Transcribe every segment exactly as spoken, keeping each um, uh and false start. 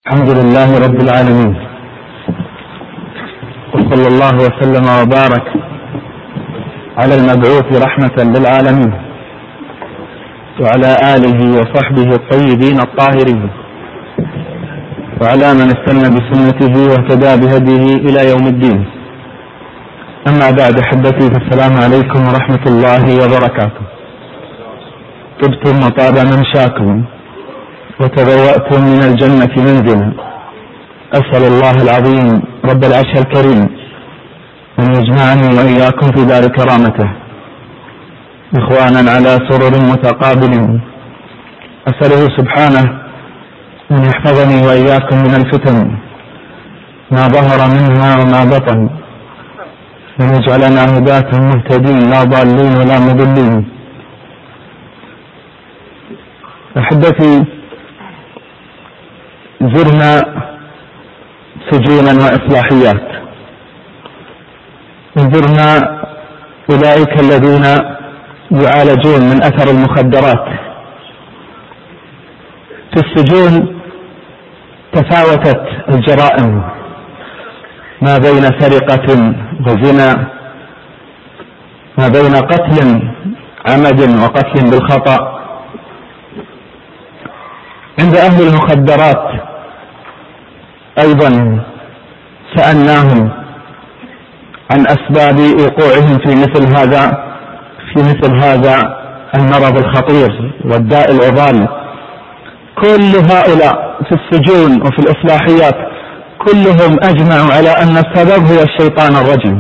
الحمد لله رب العالمين، وصلى الله وسلم وبارك على المبعوث رحمة للعالمين وعلى آله وصحبه الطيبين الطاهرين وعلى من استنى بسنته واهتدى بهديه إلى يوم الدين. أما بعد أحبتي، فالسلام عليكم ورحمة الله وبركاته. طبتم وطاب ممشاكم وتبوأتم من الجنة منزلا. أسأل الله العظيم رب العرش الكريم أن يجمعني وإياكم في دار كرامته إخوانا على سرر متقابل. أسأله سبحانه أن يحفظني وإياكم من الفتن ما ظهر منها وما بطن، وأن يجعلنا هداة مهتدين لا ضالين ولا مضلين. أحبتي، زرنا سجونا وإصلاحيات، زرنا أولئك الذين يعالجون من أثر المخدرات. في السجون تفاوتت الجرائم ما بين سرقة وزنا، ما بين قتل عمد وقتل بالخطأ. عند أهل المخدرات أيضا سألناهم عن أسباب وقوعهم في مثل هذا في مثل هذا المرض الخطير والداء العضال. كل هؤلاء في السجون وفي الإصلاحيات كلهم أجمعوا على أن السبب هو الشيطان الرجيم.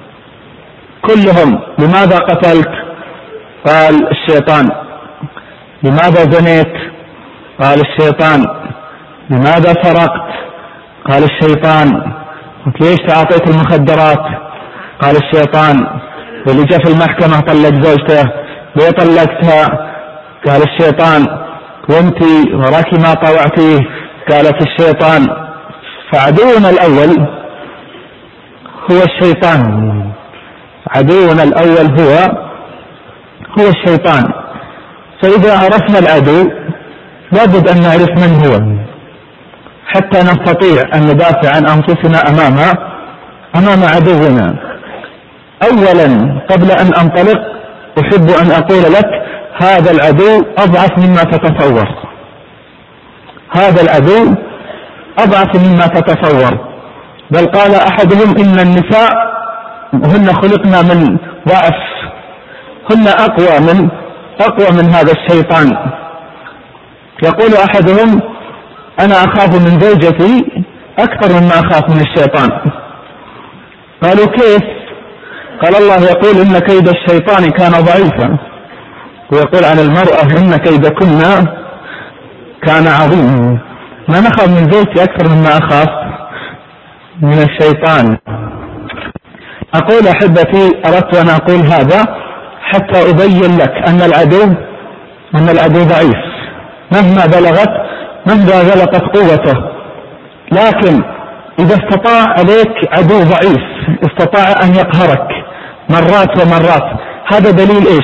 كلهم: لماذا قتلت؟ قال الشيطان. لماذا زنيت؟ قال الشيطان. لماذا سرقت؟ قال الشيطان. ليش تعاطيت المخدرات؟ قال الشيطان. واللي جاء في المحكمة طلق زوجته، ليه طلقتها؟ قال الشيطان. وانتي وراكي ما طوعتيه؟ قالت الشيطان. فعدونا الأول هو الشيطان، عدونا الأول هو هو الشيطان. فإذا عرفنا العدو لابد أن نعرف من هو حتى نستطيع أن ندافع عن أنفسنا أمام أمام عدونا. أولا، قبل أن أنطلق أحب أن أقول لك: هذا العدو أضعف مما تتصور. هذا العدو أضعف مما تتصور. بل قال أحدهم: إن النساء هن خلقنا من ضعف، هن أقوى من أقوى من هذا الشيطان. يقول أحدهم: أنا أخاف من زوجتي أكثر مما أخاف من الشيطان. قالوا: كيف؟ قال: الله يقول: إن كيد الشيطان كان ضعيفا، ويقول عن المرأة: إن كيدكن كان عظيما. ما نخاف من زوجتي أكثر مما أخاف من الشيطان. أقول أحبتي، أردت أن أقول هذا حتى أبين لك أن العدو أن العدو ضعيف مهما بلغت مهما بلغت قوته. لكن إذا استطاع عليك عدو ضعيف، استطاع أن يقهرك مرات ومرات، هذا دليل إيش؟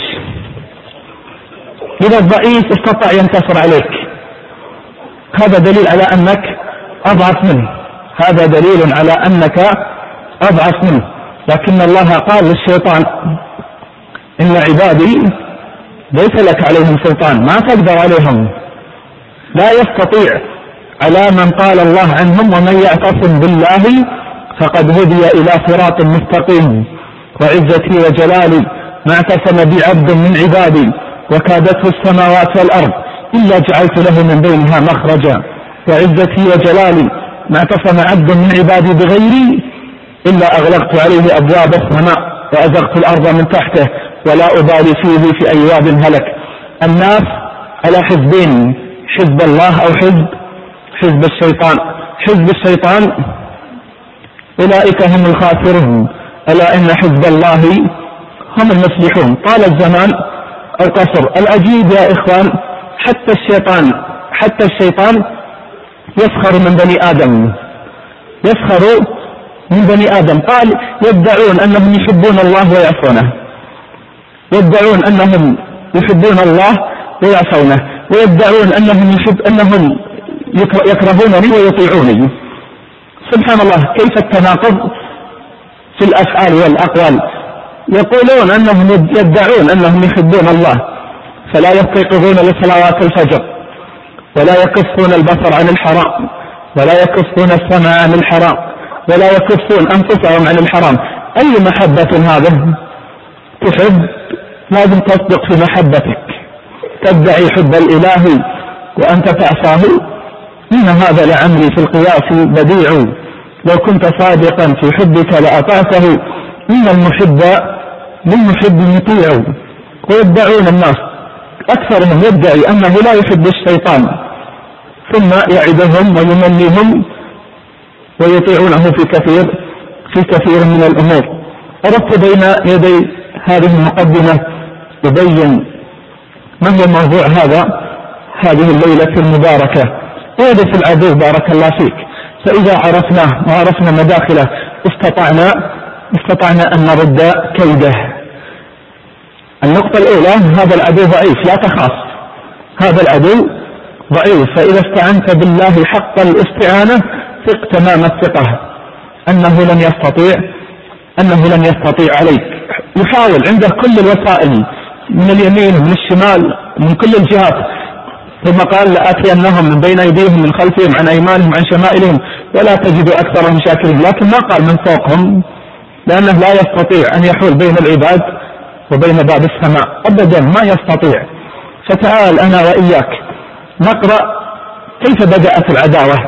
إذا الضعيف استطاع ينتصر عليك، هذا دليل على أنك أضعف منه، هذا دليل على أنك أضعف منه. لكن الله قال للشيطان: إن عبادي ليس لك عليهم سلطان، ما تقدر عليهم، لا يستطيع على من قال الله عنهم: ومن يعتصم بالله فقد هدي إلى صراط مستقيم. وعزتي وجلالي ما اعتصم بعبد من عبادي وكادته السماوات والأرض إلا جعلت له من بينها مخرجا. وعزتي وجلالي ما اعتصم عبد من عبادي بغيري إلا أغلقت عليه أبواب السماء وأزغت الأرض من تحته ولا أبالي فيه في أي واد هلك. الناس على حزبين: حزب الله أو حزب حزب الشيطان. حزب الشيطان أولئك هم الخاسرون، ألا إن حزب الله هم المفلحون. طال الزمان أو قصر. العجيب يا إخوان، حتى الشيطان حتى الشيطان يسخر من بني آدم، يسخر من بني آدم. قال: يدعون أنهم يحبون الله ويعصونه، يدعون أنهم يحبون الله ويعصونه، ويدعون أنهم يحب أنهم يكرهونني ويطيعوني. سبحان الله، كيف التناقض في الأفعال والأقوال. يقولون أنهم يدعون أنهم يحبون الله فلا يستيقظون لصلوات الفجر، ولا يكفون البصر عن الحرام، ولا يكفون السمع عن الحرام، ولا يكفون أنفسهم عن الحرام. أي محبة هذه؟ تحب لازم تصدق في محبتك، تدعي حب الإله وأنت تعصاه. إن هذا لعمري في القياس بديع، لو كنت صادقا في حبك لأطعته. إن المحب للمحب مطيع. ويدعون الناس أكثرهم يدعي أنه لا يحب الشيطان، ثم يعدهم ويمليهم ويطيعونه في كثير في كثير من الأمور. أردت بين يدي هذه المقدمة يبين ما هو موضوع هذا هذه الليلة المباركة. يهدف العدو بارك الله فيك، فإذا عرفناه وعرفنا مداخله استطعنا استطعنا أن نرد كيده. النقطة الأولى، هذا العدو ضعيف لا تخاف، هذا العدو ضعيف، فإذا استعنت بالله حق الاستعانة ثق تمام الثقة أنه لن يستطيع أنه لن يستطيع عليك. يحاول عنده كل الوسائل من اليمين ومن الشمال من كل الجهات، ثم قال لآتينهم من بين أيديهم من خلفهم عن أيمانهم عن شمائلهم ولا تجد أكثرهم شاكرين. لكن ما قال من فوقهم، لأنه لا يستطيع أن يحول بين العباد وبين باب السماء أبدا، ما يستطيع. فتعال أنا وإياك نقرأ كيف بدأت العداوة،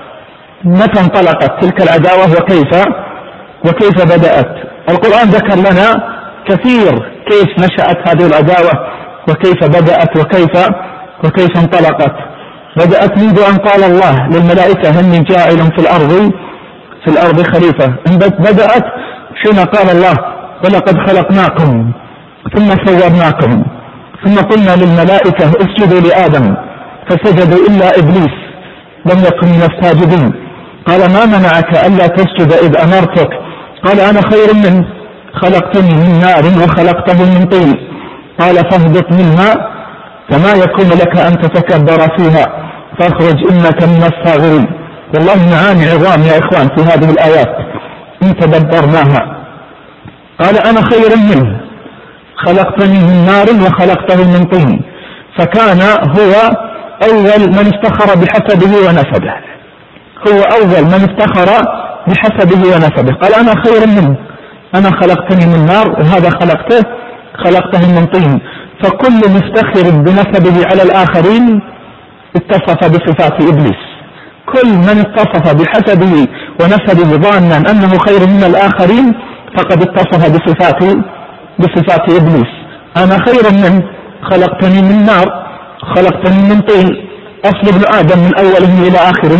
متى انطلقت تلك العداوة وكيف وكيف بدأت. القرآن ذكر لنا كثير كيف نشأت هذه العداوة وكيف بدأت وكيف وكيف انطلقت. بدأت منذ أن قال الله للملائكة إني جاعل في الأرض في الأرض خليفة. بدأت حين قال الله ولقد خلقناكم ثم صورناكم ثم قلنا للملائكة اسجدوا لآدم فسجدوا إلا إبليس لم يكن من الساجدين. قال ما منعك ألا تسجد إذ أمرتك؟ قال أنا خير منه خلقتني من نار وخلقته من طين. قال فاهبط منها فما يكون لك أن تتكبر فيها فاخرج إنك من الصاغرين. والله معاني عظام يا إخوان في هذه الآيات إن تدبرناها. قال أنا خير منه خلقتني من نار وخلقته من طين، فكان هو أول من افتخر بحسبه ونسبه، هو أول من افتخر بحسبه ونسبه. قال أنا خير منه، أنا خلقتني من نار وهذا خلقته خلقته من طين. فكل مفتخر بنسبه على الآخرين اتصف بصفات إبليس. كل من اتصف بحسبه ونسبه ظانا أنه خير من الآخرين فقد اتصف بصفات بصفات إبليس. أنا خير منه خلقتني من نار خلقتني من طين. أصل ابن آدم من أوله إلى آخره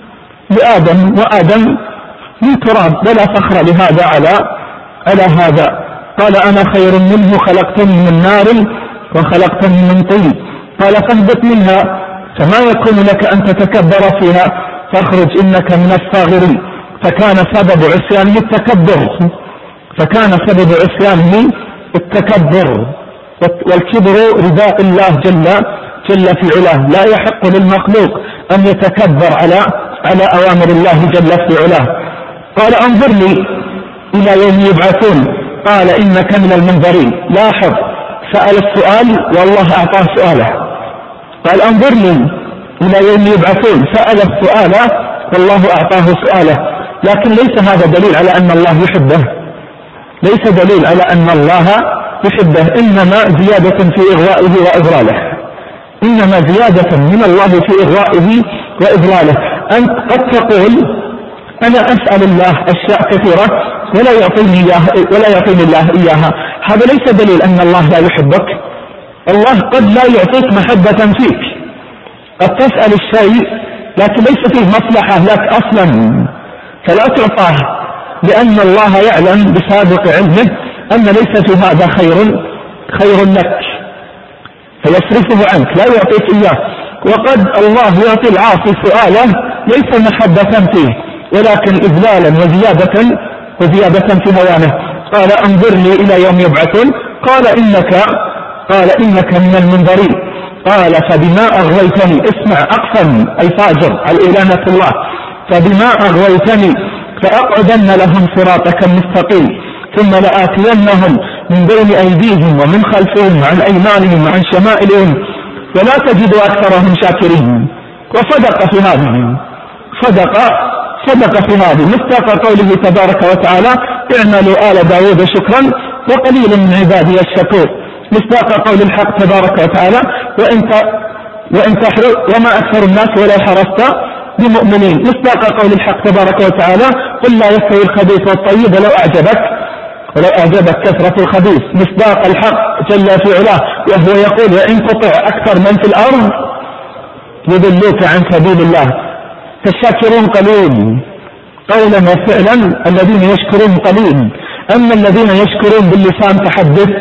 لآدم، وآدم من تراب ولا فخر لهذا على على هذا. قال أنا خير منه خلقتني من نار وخلقتني من طين. قال فاهبط منها فما يكون لك أن تتكبر فيها فاخرج إنك من الصاغرين. فكان سبب عصيانه التكبر فكان سبب عصيانه التكبر والكبر رداء الله جل جل في علاه. لا يحق للمخلوق أن يتكبر على على أوامر الله جل في علاه. قال انظرني إلى يوم يبعثون. قال إنك من المنظرين. لاحظ سأل السؤال والله أعطاه سؤاله. قال انظرني إلى يوم يبعثون، سأل السؤال والله أعطاه سؤاله. لكن ليس هذا دليل على أن الله يحبه، ليس دليل على أن الله يحبه، إنما زيادة في إغوائه وإضلاله، إنما زيادة من الله في إغوائه وإضلاله. أنت قد تقول أنا أسأل الله أشياء كثيرة ولا يعطيني إياها ولا يعطيني الله إياها، هذا ليس دليل أن الله لا يحبك. الله قد لا يعطيك محبة فيك، قد تسأل الشيء لكن ليس فيه مصلحة لك أصلا فلا تعطاه، لأن الله يعلم بسابق علمه أن ليس في هذا خير خير لك فيصرفه عنك لا يعطيك إياه. وقد الله يعطي العاصي سؤاله ليس محبة فيه ولكن إذلالا وزيادة وزيادة في هوانه. قال انظرني إلى يوم يبعثون. قال إنك قال إنك من المنظرين. قال فبما أغويتني، اسمع أقسم الفاجر الإلانة الله، فبما أغويتني فأقعدن لهم صراطك المستقيم ثم لآتينهم من بين أيديهم ومن خلفهم وعن أيمانهم وعن شمائلهم ولا تجد أكثرهم شاكرين. وصدق في هذه، صدق صدق في هذه مصداق قوله تبارك وتعالى اعملوا آل داود شكرا وقليل من عبادي الشكور، مصداق قول الحق تبارك وتعالى وإن وإن تحرص وما أكثر الناس ولو حرصت بمؤمنين، مصداق قول الحق تبارك وتعالى قل لا يستوي الخبيث والطيب ولو أعجبك ولو أعجبك كثرة الخبيث، مصداق الحق جل في علاه وهو يقول وإن تطع أكثر من في الأرض يضلوك عن سبيل الله. فالشاكرون قليل قولا وفعلا، الذين يشكرون قليل، أما الذين يشكرون باللسان فحدث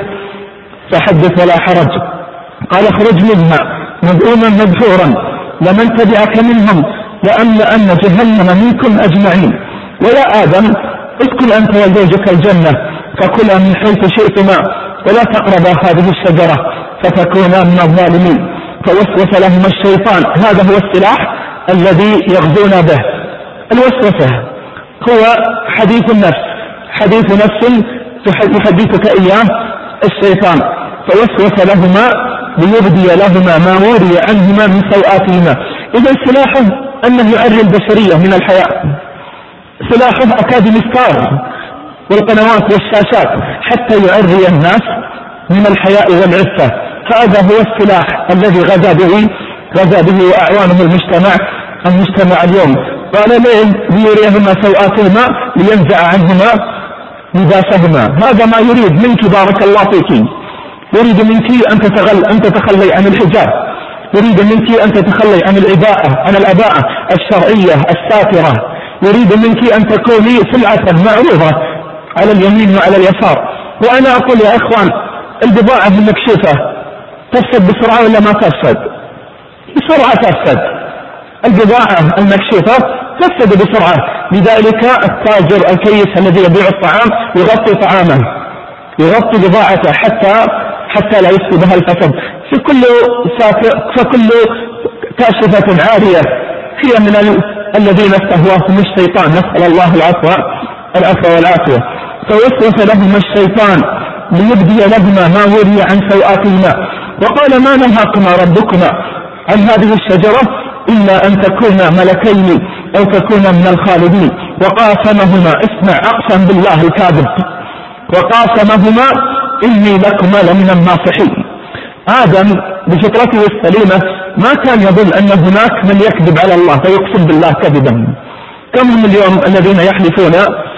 فحدث ولا حرج. قال اخرج منها مذءوما مدحورا لمن تبعك منهم لأملأن جهنم منكم أجمعين. ويا آدم اسكن أنت وزوجك الجنة فكلا من حيث شئتما ولا تقربا هذه الشجرة فتكونا من الظالمين. فوسوس لهما الشيطان، هذا هو السلاح الذي يغزون به. الوسوسة هو حديث النفس، حديث نفس يحدثك إياه الشيطان. فوسوس لهما ليبدي لهما ما وري عنهما من سوآتهما. إذا سلاحه أنه يعري البشرية من الحياء، سلاحه أكاد مستار والقنوات والشاشات حتى يعري الناس من الحياء والعفة. فهذا هو السلاح الذي غزا به غزا به وأعوانه المجتمع المجتمع اليوم. قال ليريهما سوآتهما لينزع عنهما لباسهما. هذا ما يريد منك بارك الله فيك، يريد منك أن تتغل أن تتخلي عن الحجاب، يريد منك أن تتخلي عن العباءة عن العباءة الشرعية الساترة، يريد منك أن تكوني سلعة معروضة على اليمين وعلى اليسار. وأنا أقول يا إخوان البضاعة المكشوفة تفسد بسرعة ولا ما تفسد؟ بسرعة تفسد. البضاعة المكشوفة تفسد بسرعة، لذلك التاجر الكيس الذي يبيع الطعام يغطي طعامه، يغطي بضاعته حتى حتى لا يفسدها الفساد. فكل فكل كاشفة عارية هي من ال... الذين استهواهم الشيطان، نسأل الله العفو العفو والعافية. فوسوس لهما الشيطان ليبدي لهما ما وري عن سوآتهما وقال ما نهاكما ربكما عن هذه الشجرة إلا أن تكونا ملكين أو تكونا من الخالدين. وقاسمهما، اسمع أقسم بالله الكاذب، وقاسمهما إني لكما لمن الناصحين. آدم بفطرته السليمة ما كان يظن أن هناك من يكذب على الله فيقسم بالله كذبا. كم هم اليوم الذين يحلفون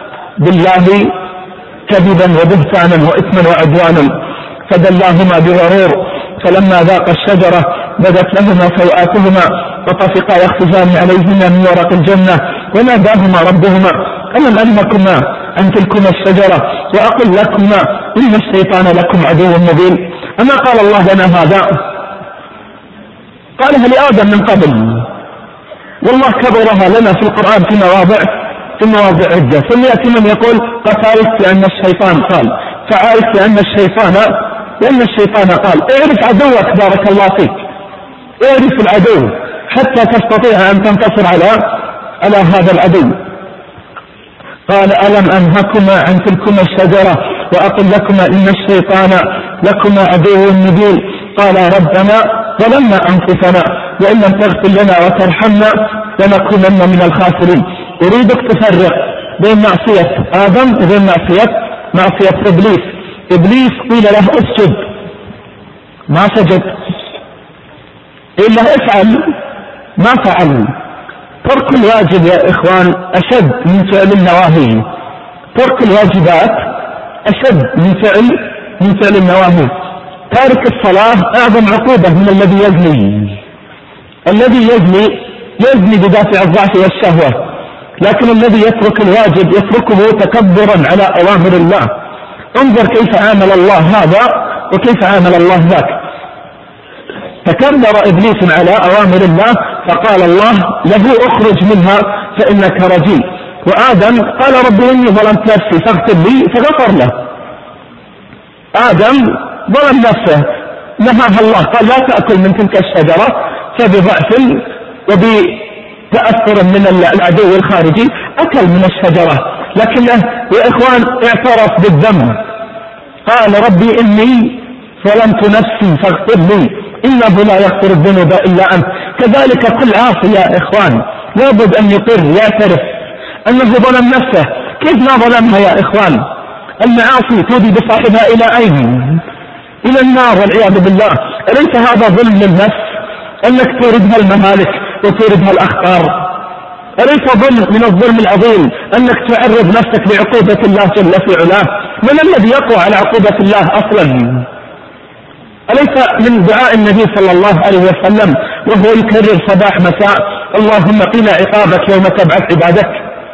بالله كذبا وبهتانا وإثما وعدوانا. فدلاهما بغرور فلما ذاق الشجرة بدت لهما سوآتهما وطفقا يخصفان عليهما من ورق الجنة وناداهما ربهما ألم أنهكما عن تلكما الشجرة وأقل لكما إن الشيطان لكم عدو مبين. أما قال الله لنا هذا؟ قالها لآدم من قبل، والله كبرها لنا في القرآن في مواضع في مواضع عدة. ثم يأتي من يقول قد عرفت لأن الشيطان قال، فعرفت لأن الشيطان لأن الشيطان قال. اعرف عدوك بارك الله فيك، اعرف العدو حتى تستطيع أن تنتصر على على هذا العدو. قال ألم أنهكما عن تلكما الشجرة وأقل لكما إن الشيطان لكما عدو مبين. قال ربنا ظلمنا أنفسنا وإن لم تغفر لنا وترحمنا لنكونن من الخاسرين. أريدك تفرق بين معصية آدم وبين معصية معصية إبليس. إبليس قيل له اسجد ما سجد، قيل له افعل ما فعل. ترك الواجب يا إخوان أشد من فعل النواهي، ترك الواجبات أشد من فعل من فعل النواهي. تارك الصلاة أعظم عقوبة من الذي يزني. الذي يزني يزني بدافع الضعف والشهوة، لكن الذي يترك الواجب يتركه تكبرا على أوامر الله. انظر كيف عامل الله هذا وكيف عامل الله ذاك. تكبر إبليس على أوامر الله فقال الله له اخرج منها فإنك رجيم. وآدم قال رب إني ظلمت نفسي فاغفر لي فغفر له. آدم ظلم نفسه نهاها الله، قال لا تأكل من تلك الشجرة، فبضعف وبتأثر من العدو الخارجي أكل من الشجرة، لكنه يا إخوان اعترف بالذنب، قال ربي إني ظلمت نفسي فاغفر لي إنه لا يغفر الذنوب إلا أنت. كذلك كل عاصي يا إخوان لابد أن يقر يعترف أنه ظلم نفسه. كيف ما ظلمها يا إخوان؟ المعاصي تودي بصاحبها إلى أين؟ إلى النار والعياذ بالله. أليس هذا ظلم للنفس أنك توردها المهالك وتوردها الأخطار؟ أليس ظلم من الظلم العظيم أنك تعرض نفسك لعقوبة الله جل في علاه؟ من الذي يقوى على عقوبة الله أصلا؟ أليس من دعاء النبي صلى الله عليه وسلم وهو يكرر صباح مساء اللهم قنا عقابك يوم تبعث عبادك؟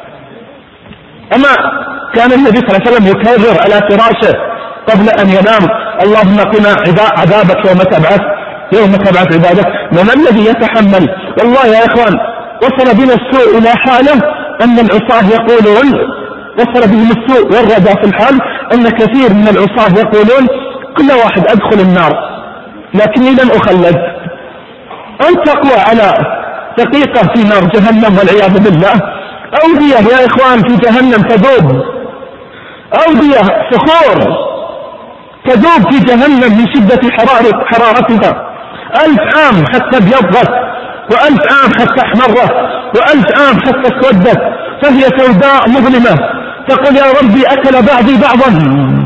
أما كان النبي صلى الله عليه وسلم يكرر على فراشه قبل أن ينام اللهم قنا عذابك يوم تبعث يوم تبعث عبادك؟ من الذي يتحمل؟ والله يا إخوان وصل بنا السوء إلى حاله أن العصاة يقولون، وصل بهم السوء والردى في الحال أن كثير من العصاة يقولون كل واحد أدخل النار لكني لن أخلد. أن تقوى على دقيقة في نار جهنم والعياذ بالله، أودية يا إخوان في جهنم تذوب، أودية صخور تذوب في جهنم من شدة حرارة حرارتها، ألف عام حتى ابيضت، وألف عام حتى احمرت، وألف عام حتى اسودت، فهي سوداء مظلمة. تقول يا ربي أكل بعضي بعضا،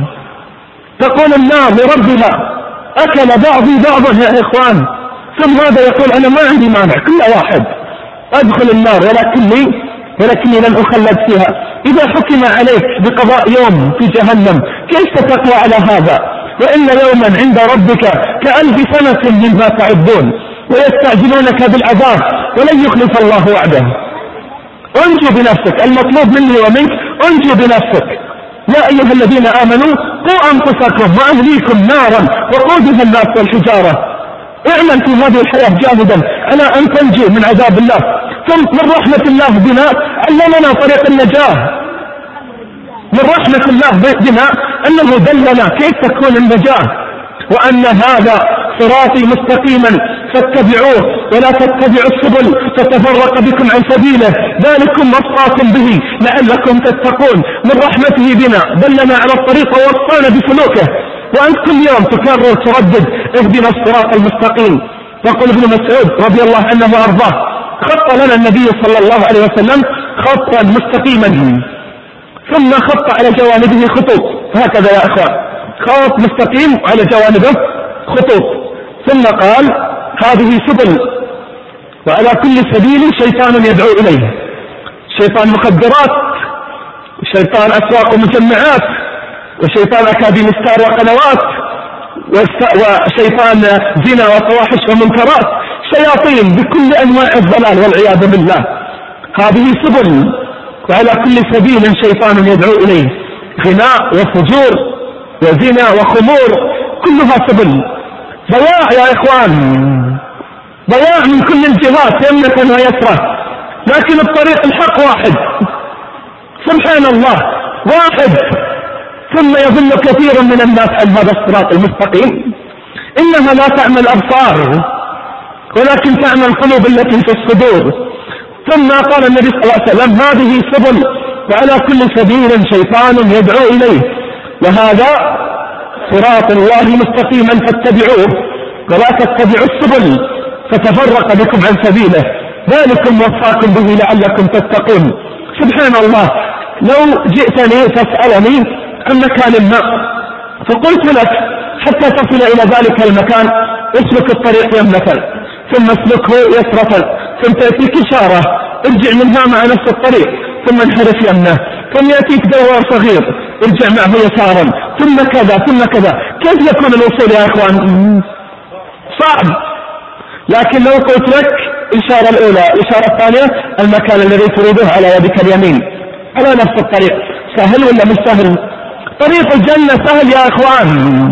تقول النار لربها أكل بعضي بعضا يا إخوان. ثم هذا يقول أنا ما عندي مانع كل واحد أدخل النار ولكني ولكني لن أخلد فيها. إذا حكم عليك بقضاء يوم في جهنم كيف تتقوى على هذا؟ وإن يوما عند ربك كألف سنة مما تعدون ويستعجلونك بالعذاب ولن يخلف الله وعده. أنجو بنفسك، المطلوب مني ومنك أنجو بنفسك. يا أيها الذين آمنوا قوا أنفسكم وأهليكم نارا وقودها الناس والحجارة. اعمل في هذه الحياة جاهدا على أن تنجو من عذاب الله. ثم من رحمة الله بنا علمنا طريق النجاة، من رحمة الله بنا أنه دلنا كيف تكون النجاة، وأن هذا صراطي مستقيما فاتبعوه ولا تتبعوا السبل فتفرق بكم عن سبيله ذلكم وصاكم به لعلكم تتقون. من رحمته بنا دلنا على الطريق ووصانا بسلوكه. وأنت كل يوم تكرر تردد اهدنا الصراط المستقيم. يقول ابن مسعود رضي الله عنه وأرضاه خط لنا النبي صلى الله عليه وسلم خطا مستقيما ثم خط على جوانبه خطوط، هكذا يا اخوان، خط مستقيم على جوانبه خطوط، ثم قال هذه سبل وعلى كل سبيل شيطان يدعو اليه، شيطان مخدرات وشيطان اسواق ومجمعات وشيطان اكاديم ستار وقنوات وشيطان زنا وفواحش ومنكرات، شياطين بكل انواع الضلال والعياذ بالله. هذه سبل وعلى كل سبيل شيطان يدعو اليه، غناء وفجور وزنا وخمور كلها سبل. ضياع يا اخوان، ضياع من كل الجهات يمنة ويسرى، لكن الطريق الحق واحد سبحان الله واحد. ثم يظن كثير من الناس عن هذا الصراط المستقيم. انها لا تعمى الابصار ولكن تعمى القلوب التي في الصدور. ثم قال النبي صلى الله عليه وسلم هذه سبل وعلى كل سبيل شيطان يدعو اليه، وهذا صراط الله مستقيما فاتبعوه ولا تتبعوا السبل فتفرق بكم عن سبيله ذلكم وصاكم به لعلكم تتقون. سبحان الله، لو جئتني تسألني عن مكان ما فقلت لك حتى تصل إلى ذلك المكان اسلك الطريق يمنة ثم اسلكه يسرة ثم تأتيك إشارة ارجع منها مع نفس الطريق ثم انحرف يمنه ثم يأتيك دوار صغير ارجع معه يسارا ثم كذا ثم كذا. كيف يكون الوصول يا إخوان؟ صعب. لكن لو قلت لك الإشارة الأولى الإشارة الثانية المكان الذي تريده على يدك اليمين على نفس الطريق، سهل ولا مش سهل؟ طريق الجنة سهل يا إخوان،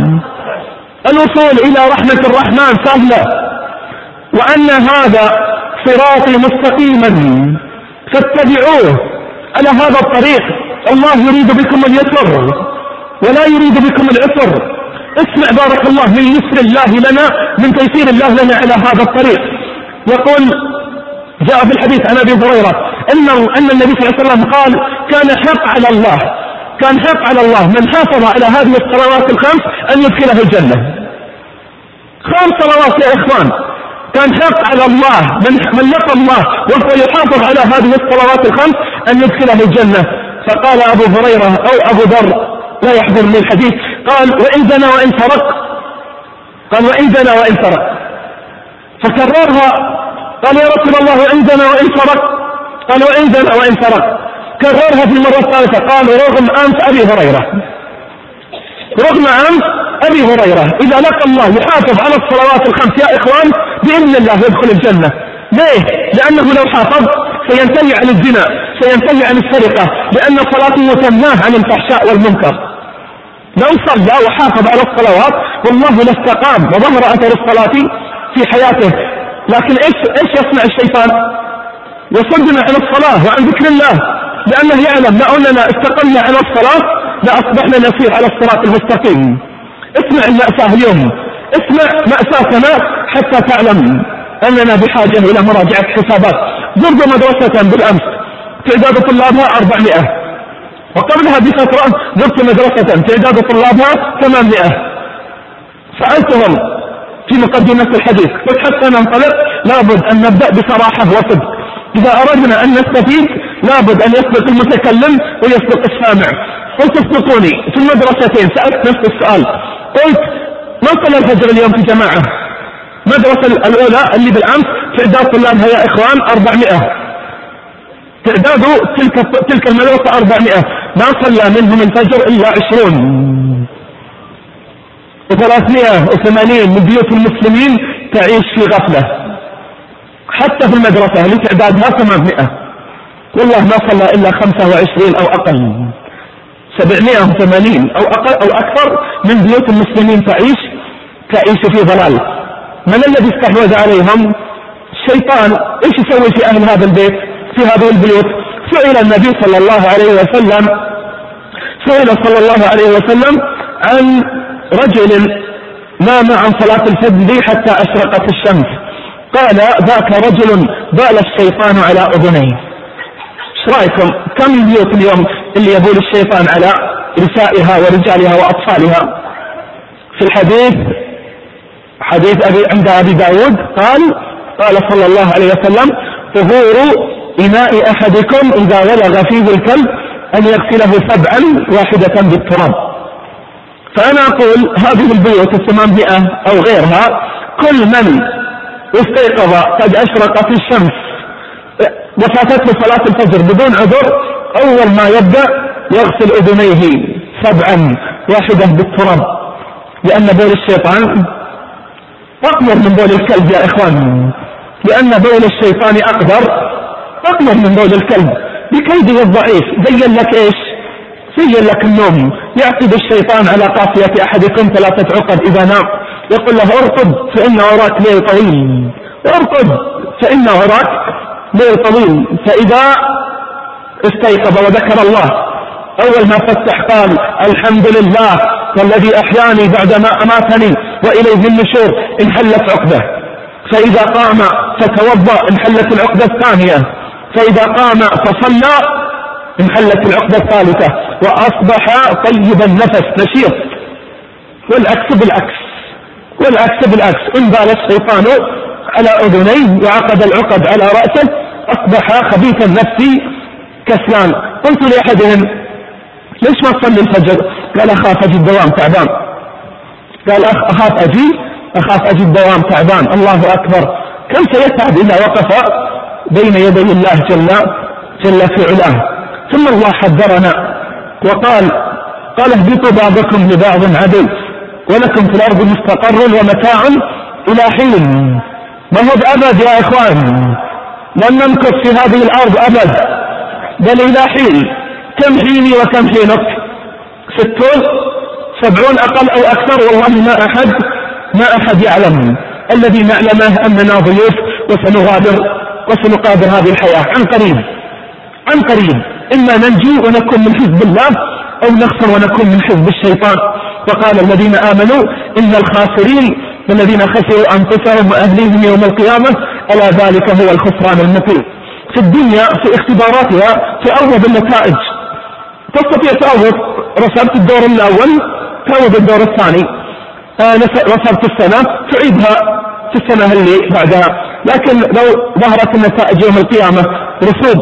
الوصول إلى رحمة الرحمن سهلة. وأن هذا صراطي مستقيما فاتبعوه، على هذا الطريق الله يريد بكم اليسر ولا يريد بكم العسر. اسمع بارك الله من يسر الله لنا، من تيسير الله لنا على هذا الطريق. يقول جاء في الحديث عن أبي هريرة أن أن النبي صلى الله عليه وسلم قال كان حق على الله كان حق على الله من حافظ على هذه الصلوات الخمس أن يدخله الجنة. خمس صلوات يا إخوان، كان حق على الله من من لقى الله وهو يحافظ على هذه الصلوات الخمس أن يدخله الجنة. فقال أبو هريرة أو أبو ذر لا يحضر من الحديث، قال وإن زنى وإن سرق، قال وإن زنى وإن سرق، فكررها، قال يا رسول الله وإن زنى وإن سرق، قال وإن زنى وإن سرق، كررها في المرة الثالثة، قال رغم أنف أبي هريرة رغم أنف أبي هريرة إذا لقى الله يحافظ على الصلوات الخمس يا إخوان بإذن الله يدخل الجنة. ليه؟ لأنه لو حافظ سينتهي عن الزنا، سينتهي عن السرقة، لأن صلاته تنهاه عن الفحشاء والمنكر. لو صلى وحافظ على الصلوات والله لاستقام وظهر أثر الصلاة في حياته. لكن إيش إيش يصنع الشيطان؟ يصدنا عن الصلاة وعن ذكر الله، لأنه يعلم لو أننا استقمنا على الصلاة لأصبحنا نسير على الصراط المستقيم. اسمع المأساة اليوم، اسمع مأساتنا حتى تعلم أننا بحاجة إلى مراجعة حسابات. زرت مدرسة بالأمس تعداد طلابها أربعمائة، وقبلها بفترة زرت مدرسة تعداد طلابها ثمانمائة. سألتهم في مقدمة الحديث قلت حتى ننطلق لابد أن نبدأ بصراحة وصدق. إذا أردنا أن نستفيد لابد أن يسبق المتكلم ويسبق السامع. قلت اصدقوني في المدرستين سألت نفس السؤال، قلت ما صلى الفجر اليوم في جماعة؟ مدرسة الأولى اللي بالأمس تعداد طلابها يا إخوان أربعمائة، تعداد تلك تلك المدرسة أربعمائة، ما صلى منهم الفجر إلا عشرون. وثلاثمائة وثمانين من بيوت المسلمين تعيش في غفلة، حتى في المدرسة اللي تعدادها ثمانمائة والله ما صلى إلا خمسة وعشرين أو أقل. سبعمائة وثمانين أو أقل أو أكثر من بيوت المسلمين تعيش تعيش في ضلال. من الذي استحوذ عليهم؟ الشيطان. إيش يسوي في أهل هذا البيت في هذه البيوت؟ سئل النبي صلى الله عليه وسلم سئل صلى الله عليه وسلم عن رجل نام عن صلاة الفجر حتى أشرقت الشمس، قال ذاك رجل بال الشيطان على أذنيه. ايش رايكم؟ كم البيوت اليوم اللي يبول الشيطان على نسائها ورجالها وأطفالها؟ في الحديث حديث أبي عند أبي داود قال قال صلى الله عليه وسلم طهور إناء أحدكم إذا ولغ فيه الكلب أن يغسله سبعا واحدة بالتراب. فأنا أقول هذه البيوت الثمانمائة أو غيرها كل من استيقظ قد أشرقت الشمس وفاتته صلاة الفجر بدون عذر أول ما يبدأ يغسل أذنيه سبعا واحدة بالتراب، لأن بول الشيطان أقدر من بول الكلب يا إخوان، لأن بول الشيطان أقدر أقدر من بول الكلب بكيده الضعيف. زين لك إيش؟ زين لك النوم. يعقد الشيطان على قافية أحدكم ثلاثة عقد إذا نام، يقول له ارقد فإن وراك ليل طويل، ارقد فإن وراك ليل طويل. فإذا استيقظ وذكر الله أول ما فتح قال الحمد لله والذي أحياني بعدما أماتني وإليه النشور، انحلت عقده. فإذا قام فتوضأ انحلت العقدة الثانية، فإذا قام فصلى انحلت العقدة الثالثة، وأصبح طيب النفس نشيط. والعكس بالعكس والعكس بالعكس إن بال الشيطان على أذنيه وعقد العقد على رأسه أصبح خبيث النفس كسلان. قلت لأحدهم ليش ما تصلي الفجر؟ قال أخاف أجي الدوام تعبان. قال أخاف أجي أخاف أجي الدوام تعبان. الله أكبر، كم سيتعب إذا وقف بين يدي الله جل جل في علاه. ثم الله حذرنا وقال قال اهبطوا بعضكم لبعض عدو ولكم في الأرض مستقر ومتاع إلى حين. ما هو بأبد يا إخوان، لن نمكث في هذه الأرض أبد بل إلى حين. كم حيني وكم حينك؟ ستون سبعون أقل أو أكثر، والله ما أحد ما أحد يعلم. الذي نعلمه أننا ضيوف وسنغادر وسنقابل هذه الحياة عن قريب عن قريب. إما ننجو ونكون من حزب الله أو نخسر ونكون من حزب الشيطان. وقال الذين آمنوا إن الخاسرين الذين خسروا أنفسهم وأهليهم يوم القيامة ألا ذلك هو الخسران المبين. في الدنيا في اختباراتها تعوض النتائج، تستطيع تعوض رسبت الدور الأول تعوض الدور الثاني، رسبت السنة تعيدها في السنة اللي بعدها. لكن لو ظهرت النتائج يوم القيامة رسوب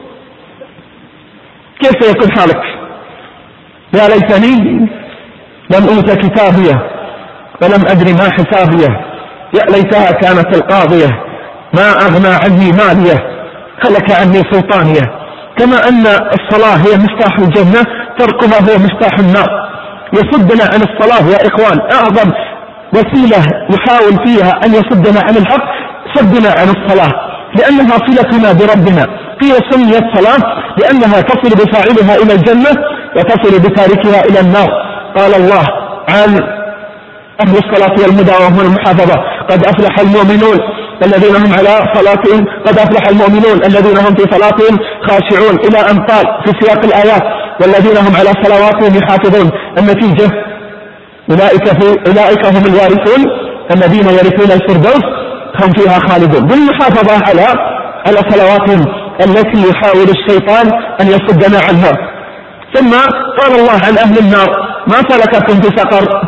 كيف سيكون حالك؟ يا ليتني لم أوت كتابيه ولم أدري ما حسابيه، يا ليتها كانت القاضية ما أغنى عني ماليه هلك عني سلطانيه. كما أن الصلاة هي مفتاح الجنة تركها هو مفتاح النار. يصدنا عن الصلاة يا إخوان أعظم وسيلة يحاول فيها أن يصدنا عن الحق صدنا عن الصلاة، لأنها صلتنا بربنا. هي سميت صلاة لأنها تصل بفاعلها إلى الجنة وتصل بتاركها إلى النار. قال الله عن أهل الصلاة والهدى وهم المحافظة قد أفلح المؤمنون الذين هم على صلاتهم قد أفلح المؤمنون الذين هم في صلاتهم خاشعون إلى أن قال في سياق الآيات والذين هم على صلواتهم يحافظون. النتيجة أولئك, في أولئك هم الوارثون الذين يرثون الفردوس هم فيها خالدون، بالمحافظة على على صلواتهم التي يحاول الشيطان أن يصدنا عنها. ثم قال الله عن أهل النار ما سلككم في سقر؟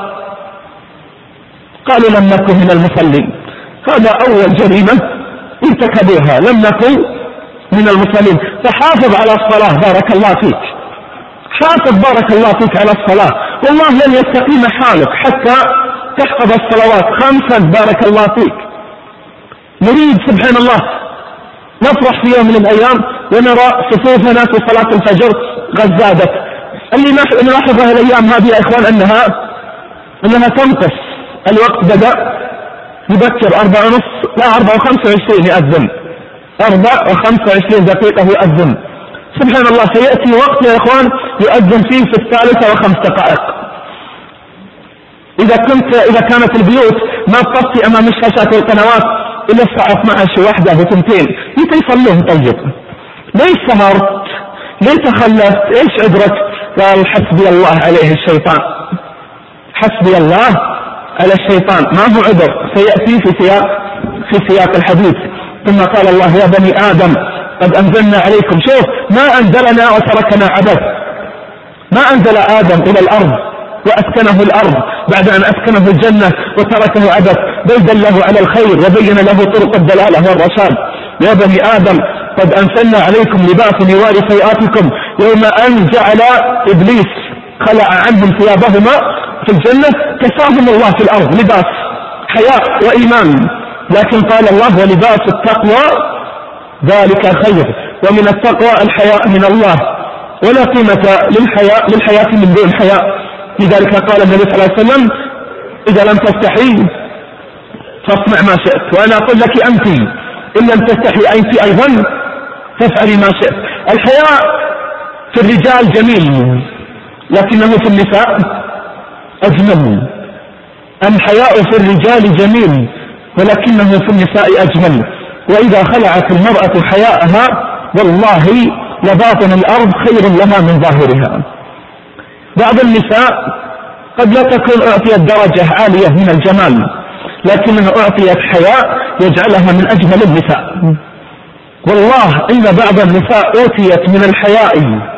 قالوا لم نكن من المصلين. هذا أول جريمة ارتكبوها، لم نكن من المصلين. فحافظ على الصلاة بارك الله فيك، حافظ بارك الله فيك على الصلاة، والله لن يستقيم حالك حتى تحفظ الصلوات خمسا بارك الله فيك. نريد سبحان الله نفرح في يوم من الأيام ونرى صفوفنا في صلاة الفجر قد زادت. اللي نلاحظها الأيام هذه يا إخوان أنها أنها تنقص، الوقت بدأ يبكر أربعة ونص لا أربعة وخمسة وعشرين يأذن، أربعة وخمسة وعشرين دقيقة يؤذن. سبحان الله سيأتي وقت يا إخوان يؤذن فيه في الثالثة وخمس دقائق. إذا كنت إذا كانت البيوت ما تطفي أمام الشاشات والقنوات إلا الساعة اثنتي عشرة واحدة وثنتين متى يصلون؟ طيب ليش سهرت؟ ليش تخلفت؟ إيش أدركت؟ قال حسبي الله عليه الشيطان، حسبي الله على الشيطان، ما هو عذر، سيأتي في سياق في سياق الحديث. ثم قال الله يا بني آدم قد أنزلنا عليكم، شوف ما أنزلنا وتركنا عبث، ما أنزل آدم إلى الأرض وأسكنه الأرض بعد أن أسكنه الجنة وتركه عبث، بل دله على الخير وبين له طرق الدلالة والرشاد. يا بني آدم قد أنزلنا عليكم لباس يواري سيئاتكم، يوم أن جعل إبليس خلع عنهم ثيابهما في الجنة كساهم الله في الأرض لباس حياء وإيمان، لكن قال الله ولباس التقوى ذلك خير، ومن التقوى الحياء من الله، ولا قيمة للحياء للحياة من دون حياء. لذلك قال النبي صلى الله عليه وسلم إذا لم تستحي فاصنع ما شئت، وأنا أقول لك أنت إن لم تستحي أنت أيضا فافعلي ما شئت. الحياء في الرجال جميل لكنه في النساء أجمل، الحياء في الرجال جميل ولكنه في النساء أجمل. وإذا خلعت المرأة حياءها والله لباطن الأرض خير لها من ظاهرها. بعض النساء قد لا تكون أعطيت درجة عالية من الجمال لكنها أعطيت حياء يجعلها من أجمل النساء. والله إن بعض النساء أوتيت من الحياء،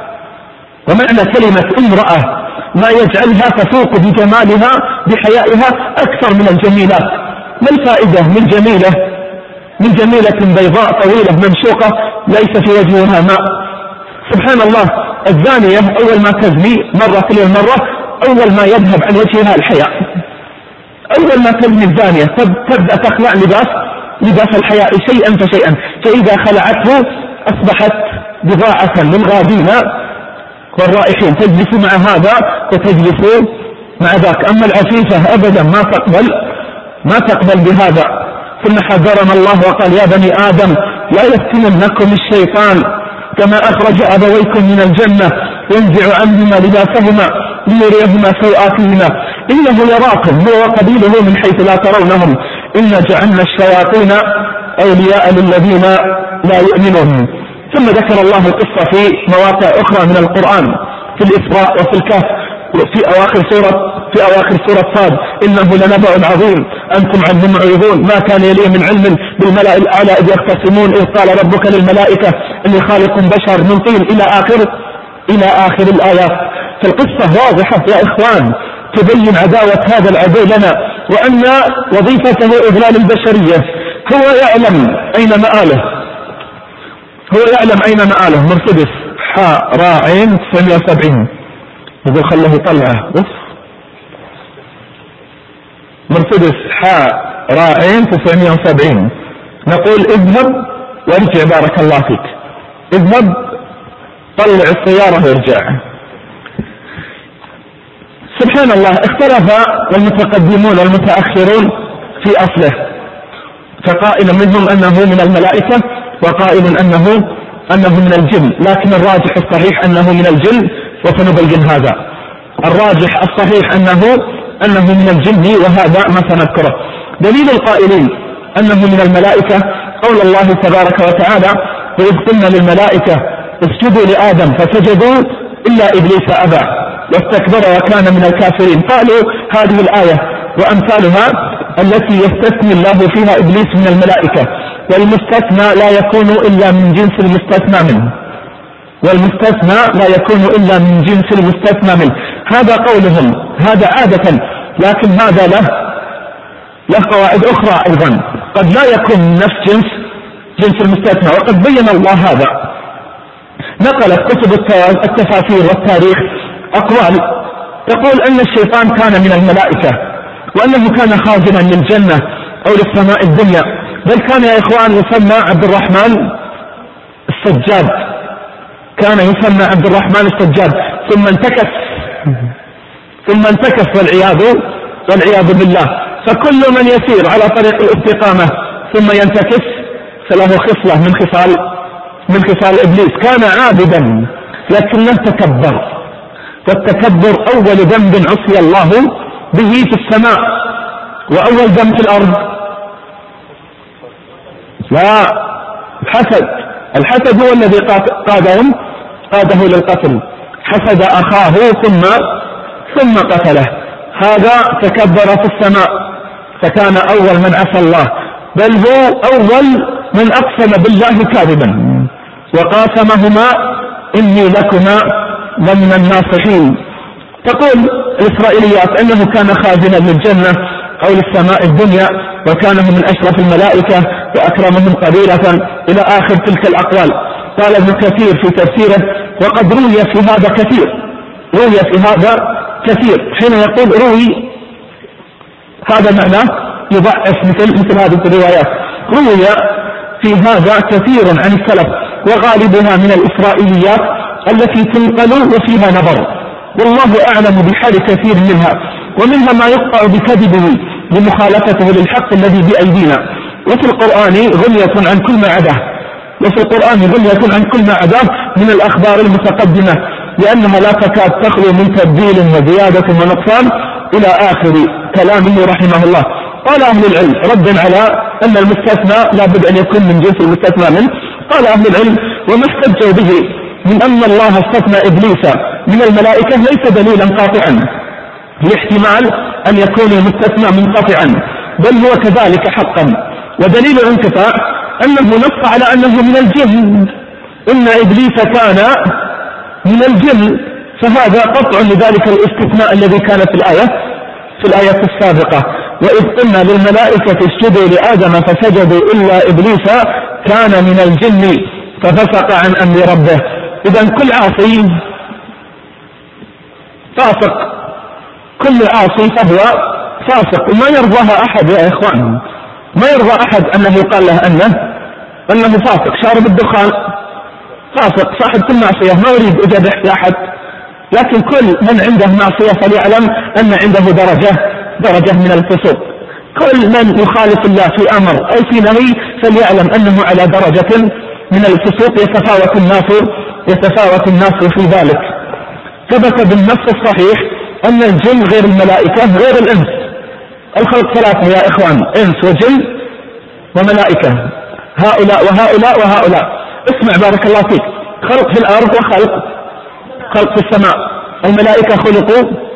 ومعنى كلمة امرأة ما يجعلها تفوق بجمالها بحيائها أكثر من الجميلات. ما الفائدة من جميلة من جميلة بيضاء طويلة ممشوقة ليس في وجهها ماء؟ سبحان الله الزانية أول ما تزني مرة تلي المرة أول ما يذهب عن وجهها الحياء، أول ما تزني الزانية تبدأ تخلع لباس لباس الحياء شيئا فشيئا، فإذا خلعته أصبحت بضاعة للغادين والرائحين، تجلس مع هذا وتجلس مع ذاك. أما العفيفة أبدا ما تقبل ما تقبل بهذا. ثم حذرنا الله وقال يا بني آدم لا يفتننكم الشيطان كما أخرج أبويكم من الجنة ينزع عنهما لباسهما ليريهما سوآتهما إنه يراكم هو وقبيله من حيث لا ترونهم إنا جعلنا الشياطين أولياء للذين لا يؤمنون. ثم ذكر الله القصة في مواقع أخرى من القرآن في الإسراء وفي الكهف في أواخر سورة في أواخر سورة صاد إنه لنبأ عظيم أنتم عنه معرضون ما كان يلي من علم بالملأ الأعلى إذ يختصمون إذ قال ربك للملائكة إني خالق بشر من طين إلى آخر إلى آخر الآيات. فالقصة واضحة يا إخوان تبين عداوة هذا العدو لنا وأن وظيفته إضلال البشرية. هو يعلم أين مآله هو يعلم أين مآله. مرسيدس حاء راعين تسعمائة وسبعين يقول خله طلعه أوف. مرسيدس حاء راعين تسعمائة وسبعين نقول اذهب وارجع بارك الله فيك. اذهب طلع السيارة وارجع. سبحان الله اختلف المتقدمون والمتأخرون في أصله فقائل منهم أنه من الملائكة وقائل أنه أنه من الجن لكن الراجح الصحيح أنه من الجن وسنبين هذا. الراجح الصحيح أنه أنه من الجن وهذا ما سنذكره. دليل القائلين أنه من الملائكة قول الله تبارك وتعالى وإذ قلنا للملائكة اسجدوا لآدم فسجدوا إلا إبليس أبى واستكبر وكان من الكافرين. قالوا هذه الآية وأمثالها التي يستثني الله فيها إبليس من الملائكة والمستثنى لا يكون إلا من جنس المستثنى منه والمستثنى لا يكون إلا من جنس المستثنى منه. هذا قولهم هذا عادة لكن هذا له له قواعد أخرى أيضا قد لا يكون نفس جنس جنس المستثنى وقد بين الله هذا. نقلت كتب التفاسير والتاريخ أقوال تقول أن الشيطان كان من الملائكة وأنه كان خازنا للجنة أو للسماء الدنيا بل كان يا إخوان يسمى عبد الرحمن السجاد كان يسمى عبد الرحمن السجاد ثم انتكس ثم انتكس والعياذ والعياذ بالله. فكل من يسير على طريق الاستقامة ثم ينتكس فله خصلة من خصال من خصال إبليس. كان عابدا لكنه تكبر والتكبر أول ذنب عصي الله به في السماء وأول ذنب في الأرض لا الحسد. الحسد هو الذي قادهم قاده للقتل. حسد أخاه ثم ثم قتله. هذا تكبر في السماء فكان أول من عصى الله بل هو أول من أقسم بالله كاذبا وقاسمهما إني لكما لمن الناصحين. تقول الإسرائيليات أنه كان خازنا للجنة أو للسماء الدنيا وكان من أشرف الملائكة وأكرمهم قبيلة إلى آخر تلك الأقوال. قال ابن كثير في تفسيره وقد روي في هذا كثير روي في هذا كثير. حين يقول روي هذا معناه يضعف مثل مثل هذه الروايات. روي في هذا كثير عن السلف وغالبها من الإسرائيليات التي تنقل وفيها نظر والله أعلم بحال كثير منها ومنها ما يقطع بكذبه لمخالفته للحق الذي بأيدينا. وفي القرآن غنية عن كل ما عداه وفي القرآن غنية عن كل ما عداه من الأخبار المتقدمة لأنها لا تكاد تخلو من تبديل وزيادة ونقصان إلى آخر كلامه رحمه الله. قال أهل العلم ردا على أن المستثنى لا بد أن يكون من جنس المستثنى منه. قال أهل العلم وما احتجوا به من أن الله استثنى إبليس من الملائكة ليس دليلا قاطعا لاحتمال أن يكون المستثنى منقطعا بل هو كذلك حقا. ودليل الانقطاع أنه نص على أنه من الجن إن إبليس كان من الجن فهذا قطع لذلك الاستثناء الذي كان في الآية في الآية السابقة وإذ قلنا للملائكة اسجدوا لآدم فسجدوا إلا إبليس كان من الجن ففسق عن أمر ربه. إذن كل عاصي فاسق كل عاصي فهو فاسق وما يرضاها أحد يا إخوان ما يرضى أحد أنه يقال له أنه أنه فاسق. شارب الدخان فاسق صاحب كل معصية ما يريد أجابح لأحد لكن كل من عنده معصية فليعلم أن عنده درجة درجة من الفسوق. كل من يخالف الله في أمر أو في نهي فليعلم أنه على درجة من الفسوق يتفاوت الناس يتفاوت الناس في ذلك. ثبت بالنص الصحيح أن الجن غير الملائكة غير الإنس. الخلق ثلاثة يا إخوان إنس وجن وملائكة هؤلاء وهؤلاء وهؤلاء. اسمع بارك الله فيك خلق في الأرض وخلق خلق في السماء. الملائكة خلقوا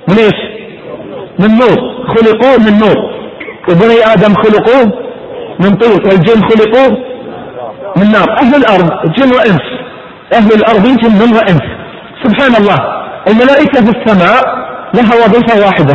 من ايش؟ من نور، خلقوا من نور. وبني آدم خلقوا من طين، والجن خلقوا من نار. أهل الأرض جن وإنس، أهل الأرض جن وإنس. سبحان الله، الملائكة في السماء لها وظيفة واحدة،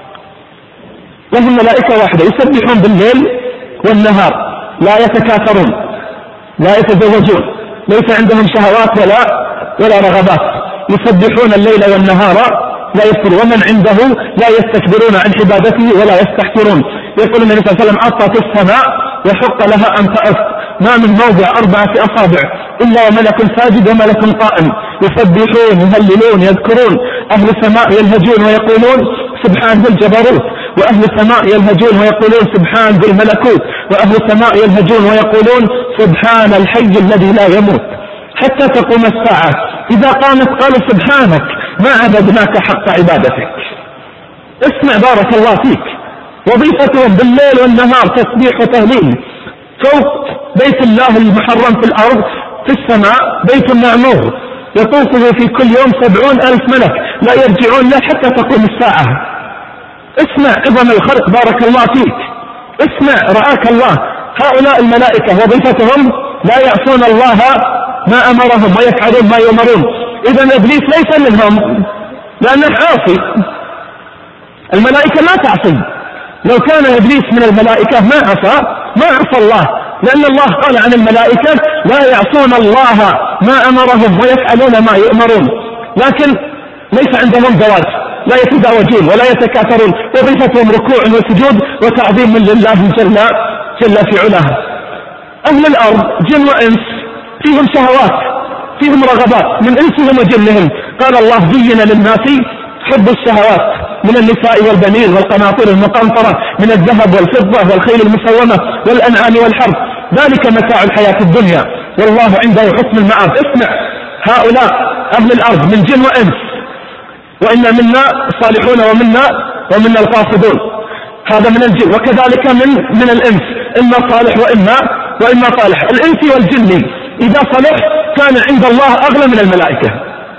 لهم ملائكة واحدة يسبحون بالليل والنهار، لا يتكاثرون، لا يتزوجون، ليس عندهم شهوات ولا ولا رغبات، يسبحون الليل والنهار لا يفتر، ومن عنده لا يستكبرون عن عبادته ولا يستحسرون. يقول النبي صلى الله عليه وسلم: عطت السماء وحق لها أن تأس، ما من موضع أربعة أصابع إلا وملك ساجد وملك قائم، يسبحون يهللون يذكرون. أهل السماء يلهجون ويقولون سبحان ذي الجبروت، وأهل السماء يلهجون ويقولون سبحان ذي الملكوت، وأهل السماء يلهجون ويقولون سبحان الحي الذي لا يموت، حتى تقوم الساعة. إذا قامت قالوا سبحانك ما عبدناك حق عبادتك. اسمع بارك الله فيك، وظيفتهم بالليل والنهار تسبيح وتهليل. فوق بيت الله المحرم في الأرض في السماء بيت معمور يطوفه في كل يوم سبعون ألف ملك لا يرجعون له حتى تقوم الساعة. اسمع عظم الخلق بارك الله فيك، اسمع رعاك الله. هؤلاء الملائكة وظيفتهم لا يعصون الله ما أمرهم ويفعلون ما يؤمرون. إذا إبليس ليس منهم لأنه عاصي، الملائكة ما تعصي. لو كان إبليس من الملائكة ما عصى ما عصى الله، لأن الله قال عن الملائكة لا يعصون الله ما أمرهم ويفعلون ما يؤمرون. لكن ليس عندهم زواج، لا يتزوجون ولا يتكاثرون، وظيفتهم ركوع وسجود وتعظيم لله جل جل في علاه. أهل الأرض جن وإنس فيهم شهوات، فيهم رغبات من إنسهم وجنهم. قال الله: زين للناس حب الشهوات من النساء والبنين والقناطير المقنطرة من الذهب والفضة والخيل المسومة والأنعام والحرث، ذلك متاع الحياة الدنيا والله عنده حسن المآب. اسمع، هؤلاء أهل الأرض من جن وإنس، وإن منا الصالحون ومنا ومنا القاصدون، هذا من الجن، وكذلك من من الإنس، إما صالح وإما وإما صالح. الإنس والجن إذا صلح كان عند الله أغلى من الملائكة.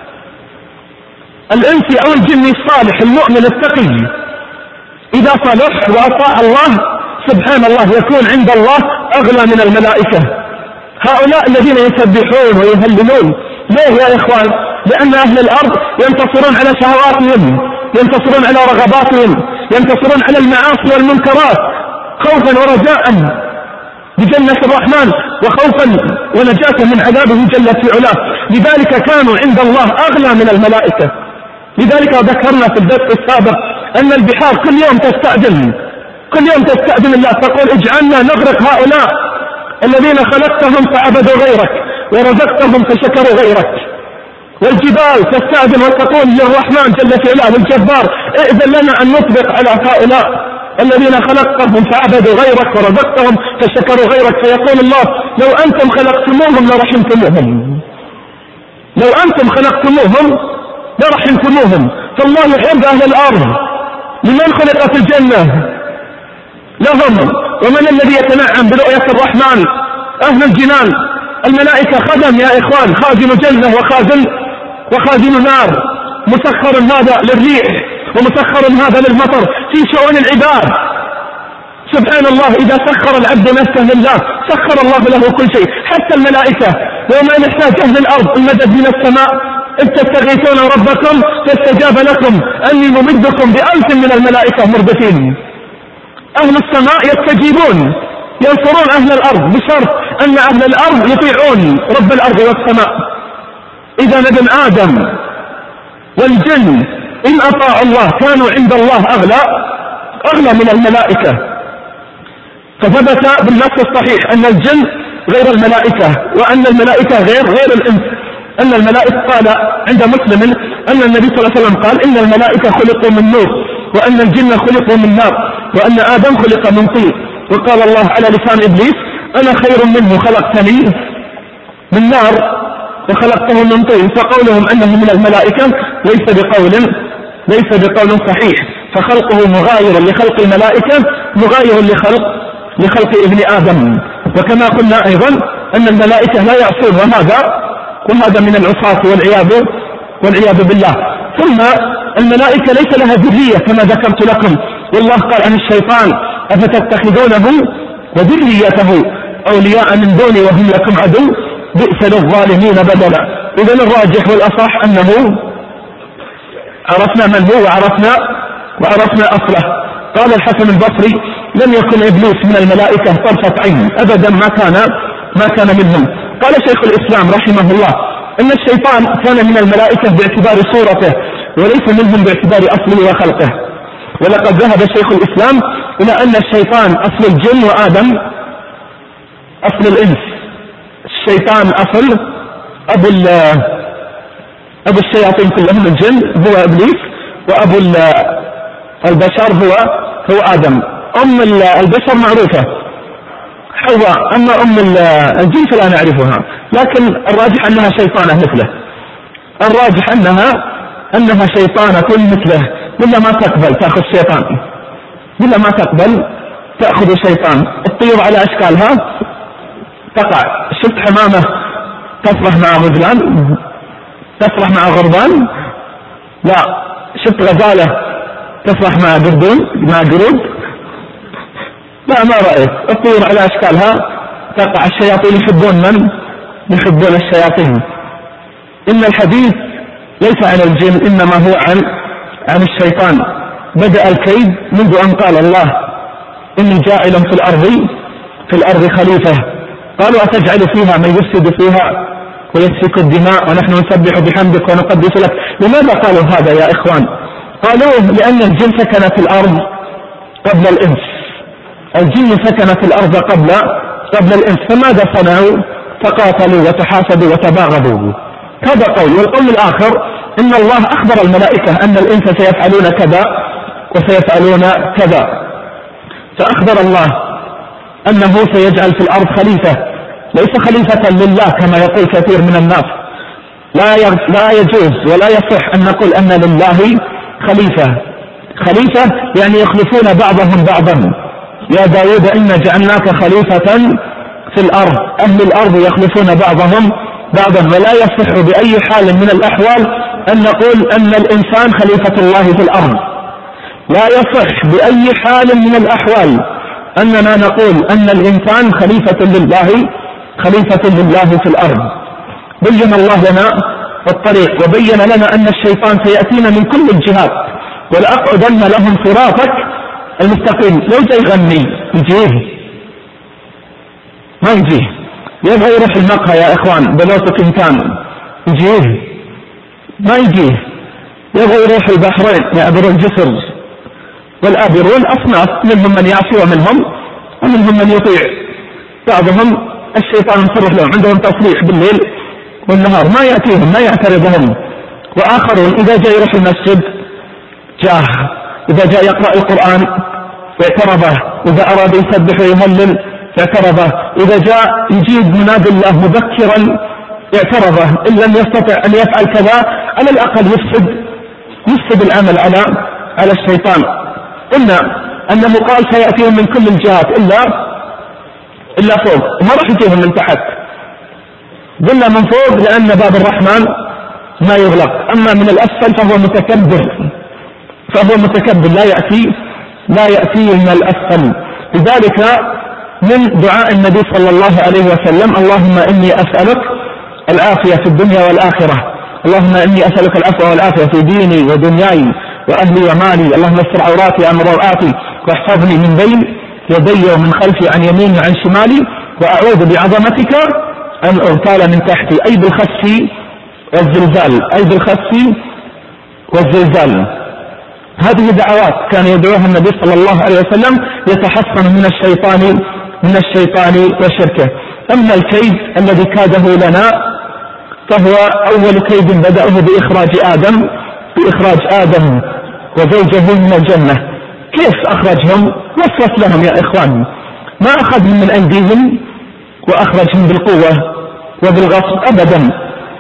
الإنس أو الجن الصالح المؤمن التقي إذا صلح وأطاع الله سبحان الله يكون عند الله أغلى من الملائكة. هؤلاء الذين يسبحون ويهللون، ليه يا إخوان؟ لأن أهل الأرض ينتصرون على شهواتهم، ينتصرون على رغباتهم، ينتصرون على المعاصي والمنكرات خوفا ورجاء بجنة الرحمن وخوفا ونجاة من عذابه جل في علاه. لذلك كانوا عند الله أغلى من الملائكة. لذلك ذكرنا في الدرس السابق أن البحار كل يوم تستأذن، كل يوم تستأذن الله تقول: اجعلنا نغرق هؤلاء الذين خلقتهم فعبدوا غيرك ورزقتهم فشكروا غيرك. والجبال تستأذن وتقول للرحمن جل في علاه الجبار: ائذن لنا أن نطبق على هؤلاء الذين خلقتهم فعبدوا غيرك ورزقتهم فشكروا غيرك. فيقول الله: لو أنتم خلقتموهم لرحمتموهم، لو أنتم خلقتموهم لرحمتموهم. فالله يحب أهل الأرض. لمن خلقت الجنة؟ لهم. ومن الذي يتنعم برؤية الرحمن؟ أهل الجنان. الملائكة خدم يا إخوان، خازن جنة وخازن وخازن نار، مسخر هذا للريح ومسخر هذا للمطر في شؤون العباد. سبحان الله، إذا سخر العبد نفسه لله سخر الله له كل شيء، حتى الملائكة. وما نحتاج أهل الأرض المدد من السماء: إذ تستغيثون ربكم فاستجاب لكم أني ممدكم بألف من الملائكة مردفين. أهل السماء يستجيبون ينصرون أهل الأرض بشرط أن أهل الأرض يطيعون رب الأرض والسماء. إذا ابن آدم والجن إن أطاعوا الله كانوا عند الله أغلى أغلى من الملائكة. فثبت بالنص الصحيح أن الجن غير الملائكة، وأن الملائكة غير غير الإنس. أن الملائكة قال عند مسلم أن النبي صلى الله عليه وسلم قال: إن الملائكة خلقوا من نور، وأن الجن خلقوا من نار، وأن آدم خلق من طين. وقال الله على لسان إبليس: أنا خير منه خلقتني من نار وخلقته من طين. فقولهم أنه من الملائكة ليس بقول ليس بقول صحيح، فخلقه مغاير لخلق الملائكة مغاير لخلق لخلق ابن آدم. وكما قلنا أيضا أن الملائكة لا يعصون، وهذا وهذا من العصاة والعياذ والعياذ بالله. ثم الملائكة ليس لها ذرية كما ذكرت لكم، والله قال عن الشيطان أفتتخذونه وذريته أولياء من دوني وهم لكم عدو بئس للظالمين بدلا. إذن الراجح والأصح أنه عرفنا من هو وعرفنا وعرفنا أصله. قال الحسن البصري لم يكن إبليس من الملائكة طرفة عين أبدا، ما كان ما كان منهم. قال شيخ الإسلام رحمه الله أن الشيطان كان من الملائكة باعتبار صورته وليس منهم باعتبار أصله وخلقه. ولقد ذهب شيخ الإسلام إلى أن الشيطان أصل الجن وآدم أصل الإنس. الشيطان أصل أبو أبو الشياطين كلهم الجن هو إبليس، وأبو البشر هو هو آدم. أم البشر معروفة حواء، أما أم الجن فلا نعرفها، لكن الراجح أنها شيطانة مثله، الراجح أنها أنها شيطانة مثله، ولا ما تقبل تأخذ شيطان، ولا ما تقبل تأخذ شيطان. الطيور على أشكالها تقع، شفت حمامة تسرح مع غزلان، تسرح مع غربان، لا شفت غزالة تسرح مع قردون مع قرود، لا ما رأيت. الطيور على أشكالها تقع. الشياطين يحبون من؟ يحبون الشياطين. إن الحديث ليس عن الجن إنما هو عن عن الشيطان. بدأ الكيد منذ أن قال الله إني جاعل في الأرض في الأرض خليفة، قالوا أتجعل فيها من يفسد فيها ويسفك الدماء ونحن نسبح بحمدك ونقدس لك. لماذا قالوا هذا يا إخوان؟ قالوا لأن الجن سكن في الأرض قبل الإنس، الجن سكن في الأرض قبل قبل الإنس، فماذا صنعوا؟ تقاتلوا وتحاسدوا وتباغضوا. هذا قول. والقول الآخر إن الله أخبر الملائكة أن الإنس سيفعلون كذا وسيفعلون كذا، فأخبر الله أنه سيجعل في الأرض خليفة، ليس خليفة لله كما يقول كثير من الناس. لا لا يجوز ولا يصح أن نقول أن لله خليفة. خليفة يعني يخلفون بعضهم بعضا. يا داود إنا جعلناك خليفة في الأرض، أهل الأرض يخلفون بعضهم بعضا. ولا يصح بأي حال من الأحوال أن نقول أن الإنسان خليفة الله في الأرض. لا يصح بأي حال من الأحوال أننا نقول أن الإنسان خليفة لله خليفة لله في الأرض. بين الله لنا الطريق وبين لنا أن الشيطان سيأتينا من كل الجهات، ولأقعدن لهم صراطك المستقيم. لو جاي يغني يجيه ما يجيه، يبغى يروح المقهى يا إخوان بلوتك إمكان يجيه ما يجيه، يبغى يروح البحرين يعبر الجسر والآبرون أصناف، منهم من يعصي ومنهم ومنهم من يطيع. بعضهم الشيطان يصرح لهم، عندهم تصريح بالليل والنهار ما يأتيهم ما يعترضهم. وآخرون إذا جاء يروح المسجد جاه، إذا جاء يقرأ القرآن اعترضه، إذا أراد يسبح ويهلل اعترضه، إذا جاء يجيب منادي الله مبكرا اعترضه، إن لم يستطع أن يفعل كذا على الأقل يفسد يفسد العمل على على الشيطان. قلنا أنه قال سيأتيهم من كل الجهات إلا إلا فوق، وما راح يجيهم من تحت. قلنا من فوق لأن باب الرحمن ما يغلق، أما من الأسفل فهو متكبر فهو متكبر لا يأتي لا يأتي من الأسفل. لذلك من دعاء النبي صلى الله عليه وسلم اللهم إني أسألك العافية في الدنيا والآخرة، اللهم إني أسألك العفو والعافية في ديني ودنياي وأهلي ومالي، اللهم استر عوراتي عن روآتي واحفظني من بين يدي ومن خلفي عن يميني وعن شمالي، وأعوذ بعظمتك أن أغتال من تحتي، أي بالخسف والزلزال أي بالخسف والزلزال. هذه دعوات كان يدعوها النبي صلى الله عليه وسلم يتحصن من الشيطان من الشيطان وشركه. أما الكيد الذي كاده لنا فهو أول كيد بدأه بإخراج آدم بإخراج آدم وزوجه من الجنة. كيف أخرجهم؟ وسوس لهم يا إخوان، ما أخذهم من أيديهم وأخرجهم بالقوة وبالغصب أبدا.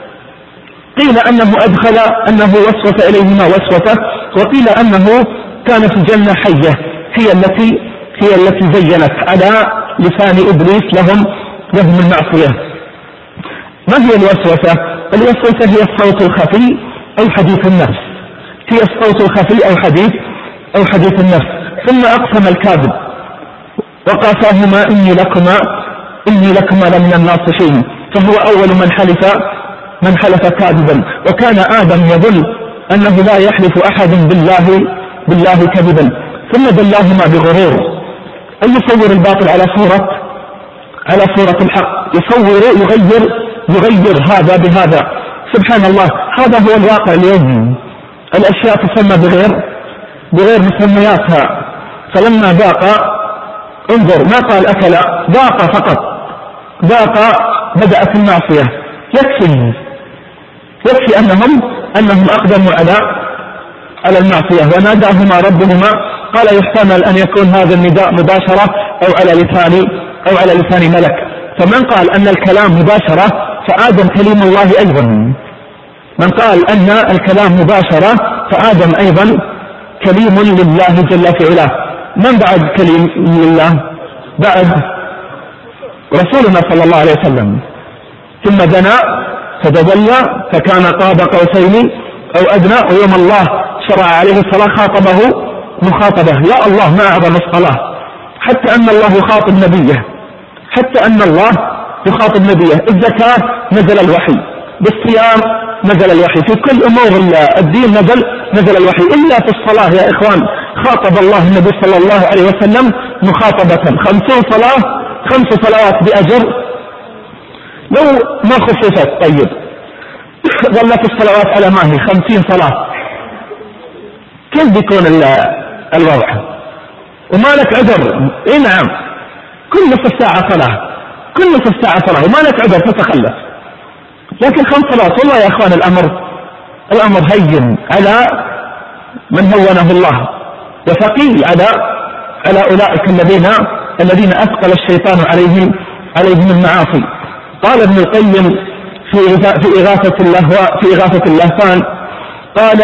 قيل أنه أدخل أنه وسوس إليهما وسوسة، وقيل أنه كان في جنة حية هي التي هي التي زينت على لسان إبليس لهم لهم المعصية. ما هي الوسوسة؟ الوسوسة هي الصوت الخفي أو حديث النفس. هي الصوت الخفي أو حديث أو حديث النفس. ثم أقسم الكاذب وقاساهما إني لكما إني لكما لمن الناصحين، فهو أول من حلف من حلف كاذبا. وكان آدم يظن أنه لا يحلف أحد بالله بالله كذبا، ثم دلاهما بغرور أن يصور الباطل على صورة على صورة الحق، يصور يغير يغير هذا بهذا. سبحان الله، هذا هو الواقع اليوم. الأشياء تسمى بغير بغير مسمياتها. فلما ذاق، انظر ما قال أكل، ذاق فقط، ذاق بدأت المعصية. يكفي يكفي أنهم أنهم أقدموا على على المعصية. وناداهما ربهما قال يحتمل أن يكون هذا النداء مباشرة أو على لسان أو على لسان ملك. فمن قال أن الكلام مباشرة فآدم كليم الله أيضا. من قال أن الكلام مباشرة فآدم أيضا كليم لله جل في علاه. من بعد كليم لله؟ بعد رسولنا صلى الله عليه وسلم. ثم دنا فتدلى فكان قاب قوسين أو أدنى. ويوم الله شرع عليه الصلاة خاطبه مخاطبة. يا الله ما أعظم الصلاة، حتى أن الله يخاطب نبيه، حتى أن الله يخاطب نبيه. الزكاة نزل الوحي، بالصيام نزل الوحي، في كل أمور الدين نزل نزل الوحي، إلا في الصلاة يا إخوان خاطب الله النبي صلى الله عليه وسلم مخاطبة. خمسون صلاة، خمس صلوات بأجر. لو ما خصصت طيب ظلت الصلوات على ما هي خمسين صلاة، كيف بيكون الوضع؟ وما لك عذر. إيه نعم، كل نصف ساعة صلاة، كل نصف ساعة صلاة، وما لك عذر تتخلف. لكن خمس صلوات، والله يا أخوان الأمر الأمر هين على من هونه الله، وثقيل على على أولئك الذين الذين أثقل الشيطان عليهم عليهم المعاصي. قال ابن القيم في في إغاثة اللهواء في إغاثة اللهفان قال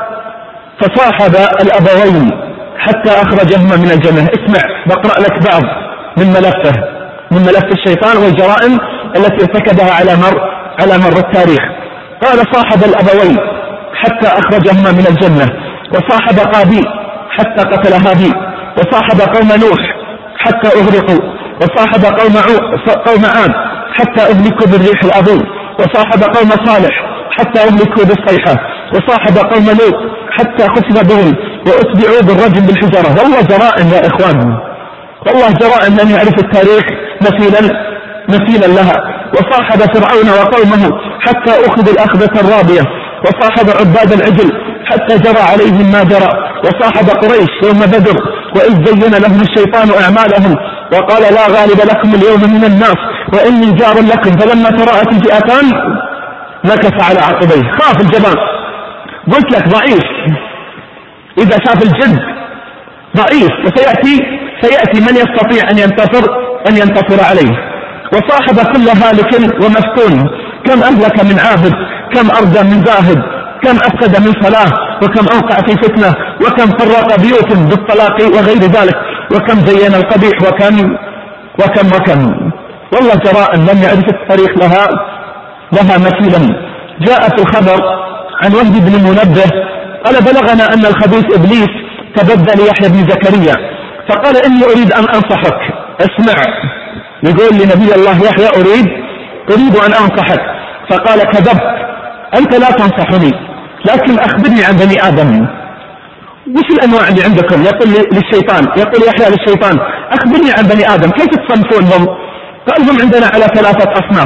فصاحب الأبوين حتى أخرجهما من الجنة. اسمع بقرأ لك بعض من ملفه من ملف الشيطان والجرائم التي ارتكبها على مر على مر التاريخ. قال صاحب الأبوين حتى أخرجهما من الجنة، وصاحب قابيل حتى قتل هابيل، وصاحب قوم نوح حتى أغرقوا، وصاحب قوم قوم عاد حتى أهلكوا بالريح العظيم، وصاحب قوم صالح حتى أهلكوا بالصيحة، وصاحب قوم لوط حتى خسف بهم وأتبعوا بالرجم بالحجارة. والله جرائم يا إخوان، والله جرائم لم يعرف التاريخ مثيلا مثيلا لها. وصاحب فرعون وقومه حتى أخذوا الأخذة الرابية، وصاحب عباد العجل حتى جرى عليهم ما جرى، وصاحب قريش يوم بدر وإذ زين لهم الشيطان أعمالهم وقال لا غالب لكم اليوم من الناس وإني جار لكم، فلما تراءت الفئتان نكص على عقبيه. خاف الجبان، قلت لك ضعيف، إذا شاف الجد ضعيف، وسيأتي سيأتي من يستطيع أن ينتصر أن ينتصر عليه. وصاحب كل هالك ومفتون، كم أهلك من عابد، كم أردى من زاهد، كم أفسد من صلاة، وكم أوقع في فتنة، وكم فرق بيوت بالطلاق وغير ذلك، وكم زين القبيح، وكم وكم وكم والله جرائم لم يعرف التاريخ لها لها مثيلا. جاء في الخبر عن وهب بن منبه قال بلغنا أن الخبيث إبليس تبدل يحيى بن زكريا فقال إني أريد أن أنصحك. اسمع، يقول لنبي الله يحيى أريد أريد أن أنصحك. فقال كذبت، أنت لا تنصحني، لكن أخبرني عن بني آدم. وش الأنواع اللي عندكم؟ يقول للشيطان يقول يحيى للشيطان أخبرني عن بني آدم، كيف تصنفونهم؟ قال هم عندنا على ثلاثة أصناف.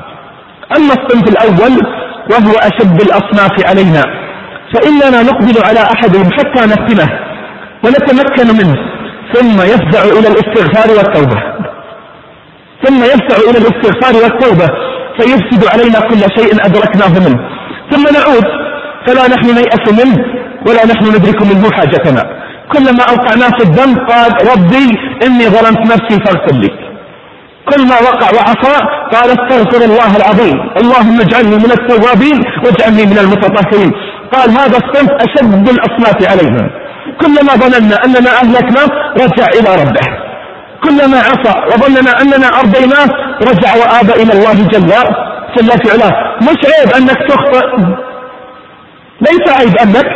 أما الصنف الأول وهو أشد الأصناف علينا، فإننا نقبل على أحدهم حتى نفتنه ونتمكن منه، ثم يفزع إلى الاستغفار والتوبة ثم يفزع إلى الاستغفار والتوبة فيفسد علينا كل شيء أدركناه منه، ثم نعود فلا نحن نيأس منه ولا نحن ندرك منه حاجتنا. كلما أوقعنا في الذنب قال ربي إني ظلمت نفسي فاغفر لي. كل ما وقع وعصى قال استغفر الله العظيم اللهم اجعلني من التوابين واجعلني من المتطهرين. قال هذا الصنف أشد الأصناف علينا. كلما ظننا أننا أهلكنا رجع إلى ربه، كلما عصى وظننا أننا أرضيناه رجع وآب إلى الله جل جل في علاه. مش عيب أنك تخطئ، ليس عيب أنك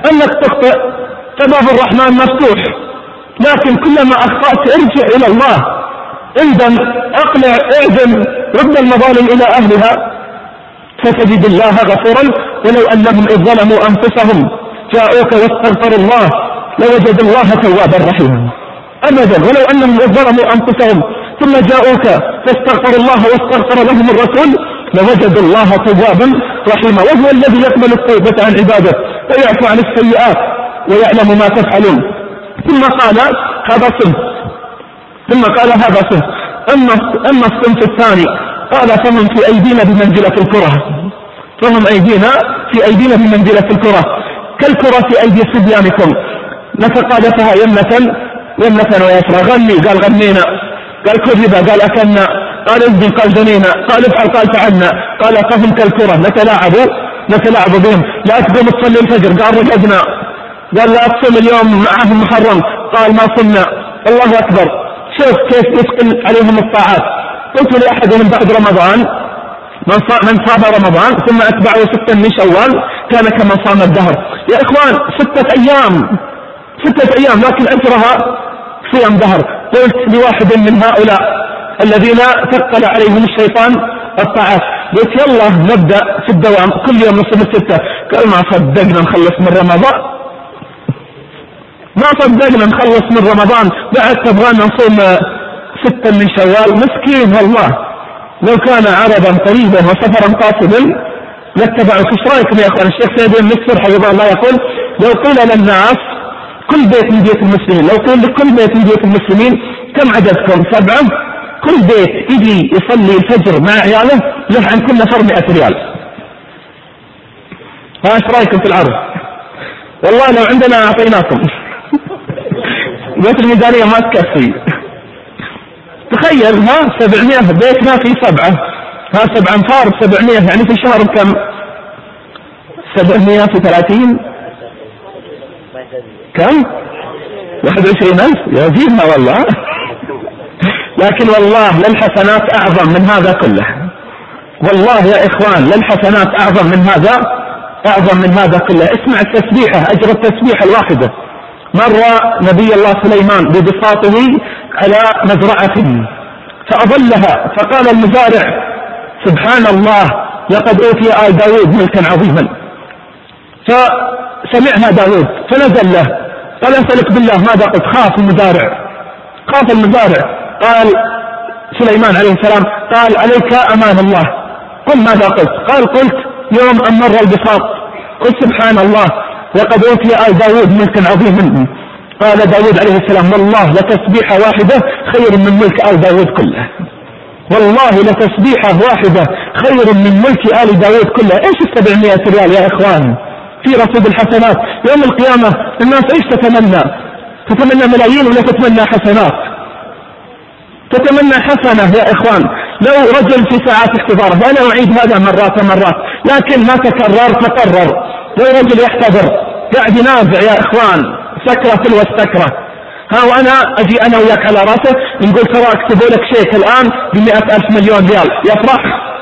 أنك تخطئ فباب الرحمن مفتوح، لكن كلما أخطأت ارجع إلى الله، اندم، اقلع، اعزم، رد المظالم إلى أهلها فتجد الله غفورا. ولو أنهم إذ ظلموا أنفسهم جاءوك واستغفروا الله لوجد الله توابا رحيما. أبدا، ولو أنهم إذ ظلموا أنفسهم ثم جاءوك فاستغفروا الله واستغفر لهم الرسول لوجدوا الله توابا رحيما. وهو الذي يقبل التوبة عن عباده ويعفو عن السيئات ويعلم ما تفعلون. ثم قال هذا صنف، ثم قال هذا صنف. أما, أما الصنف الثاني قال فهم في أيدينا بمنزلة الكرة، فهم أيدينا في أيدينا بمنزلة الكرة، كالكرة في أيدي صبيانكم نتقاذفها يمنة يمنة ويسرى. غني قال غنينا، قال كذبا قال أكلنا، قال ازدي قال جنينا، قال افعل قال فعلنا. قال فهم كالكرة نتلاعب نتلاعب بهم. لا تقوم تصلي الفجر قال رقدنا، قال لا تصوم اليوم معهم محرم قال ما صمنا. الله أكبر، شوف كيف يثقل عليهم الطاعات. قلت لأحدهم بعد رمضان من صام رمضان ثم أتبعه ستا من شوال كان كمن صام الدهر. يا إخوان ستة أيام ستة أيام لكن أجرها صيام دهر. قلت لواحد من هؤلاء الذين ثقل عليهم الشيطان الطاعات، قلت يلا نبدأ في الدوام كل يوم نصوم الستة. قال ما صدقنا نخلص من رمضان، ما صدقنا نخلص من رمضان بعد تبغانا نصوم ستا من شوال. مسكين والله، لو كان عرضا قريبا وسفرا قاصدا لاتبعوا. ايش رايكم يا اخوان؟ الشيخ سيد بن مسفر حفظه الله يقول لو قيل للناس كل بيت من بيوت المسلمين، لو قيل لكل بيت من بيوت المسلمين كم عددكم؟ سبعة، كل بيت يجي يصلي الفجر مع عياله له عن كل نفر مئة ريال. ها ايش رايكم في العرض؟ والله لو عندنا اعطيناكم. بيت الميزانية ما تكفي. تخيل ها سبعمائة بيت ما في سبعة، ها سبع انفار سبعمائة يعني في الشهر كم؟ سبعمائة في ثلاثين كم؟ واحد وعشرين ألف. يزيدنا والله. لكن والله للحسنات أعظم من هذا كله، والله يا إخوان للحسنات أعظم من هذا أعظم من هذا كله. اسمع التسبيحة، أجر التسبيحة الواحدة. مر نبي الله سليمان ببساطه على مزرعة فأظلها فقال المزارع سبحان الله لقد أوتي آل داود ملكا عظيما. فسمعها داود فنزل له قال أسألك بالله ماذا قلت؟ خاف المزارع خاف المزارع قال سليمان عليه السلام قال عليك أمان الله. قل ماذا قلت؟ قال قلت يوم أن مر البساط قلت سبحان الله لقد أوتي آل داود ملكا عظيما. قال داود عليه السلام والله لتسبيحة واحدة خير من ملك آل داود كله، والله لتسبيحة واحدة خير من ملك آل داود كله. ايش السبعمائة ريال يا إخوان في رصيد الحسنات يوم القيامة؟ الناس ايش تتمنى؟ تتمنى ملايين ولا تتمنى حسنات؟ تتمنى حسنة يا إخوان. لو رجل في ساعات احتضاره، أنا أعيد هذا مرات ومرات لكن ما تكرر تقرر، لو رجل يحتضر قاعد ينازع يا إخوان سكرة تلو السكرة، ها وأنا أجي أنا وياك على رأسه نقول ترى اكتبوا لك شيك الآن بمئة ألف مليون ريال يفرح؟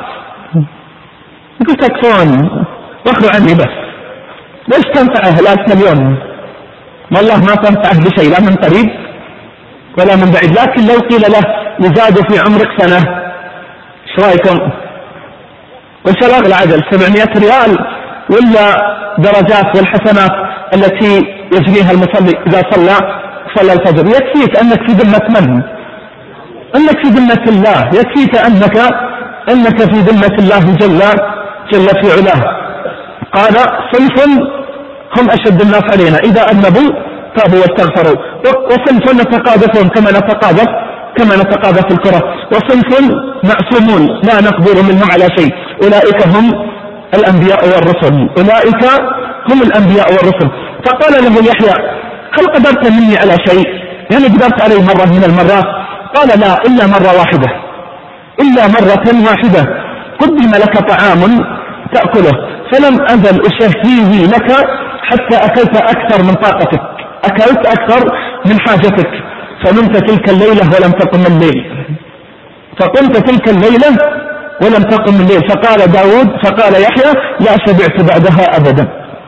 نقول تكفون واخذوا عني بس. ليش تنفعه الألف مليون؟ والله ما تنفعه بشيء لا من قريب ولا من بعيد. لكن لو قيل له يزاد في عمرك سنة ايش رايكم؟ وش الأغلى عدل سبعمائة ريال ولا درجات والحسنات التي يجنيها المصلي إذا صلى صلى الفجر؟ يكفيك أنك في ذمة من؟ أنك في ذمة الله، يكفيك أنك أنك في ذمة الله جل جل في علاه. قال صنف هم أشد الناس علينا إذا أذنبوا تابوا واستغفروا، وصنف نتقاذفهم كما نتقاذف كما نتقاذف الكرة، وصنف معصومون لا نقدر منهم على شيء أولئك هم الأنبياء والرسل أولئك هم الأنبياء والرسل. فقال له يحيى هل قدرت مني على شيء؟ يعني قدرت عليه مرة من المرات؟ قال لا إلا مرة واحدة إلا مرة واحدة قدم لك طعام تأكله فلم أزل أشهيه لك حتى أكلت أكثر من طاقتك، أكلت أكثر من حاجتك، فنمت تلك الليلة ولم تقم الليل، فقمت تلك الليلة ولم تقم الليل. فقال داود فقال يحيى لا شبعت بعدها أبدا.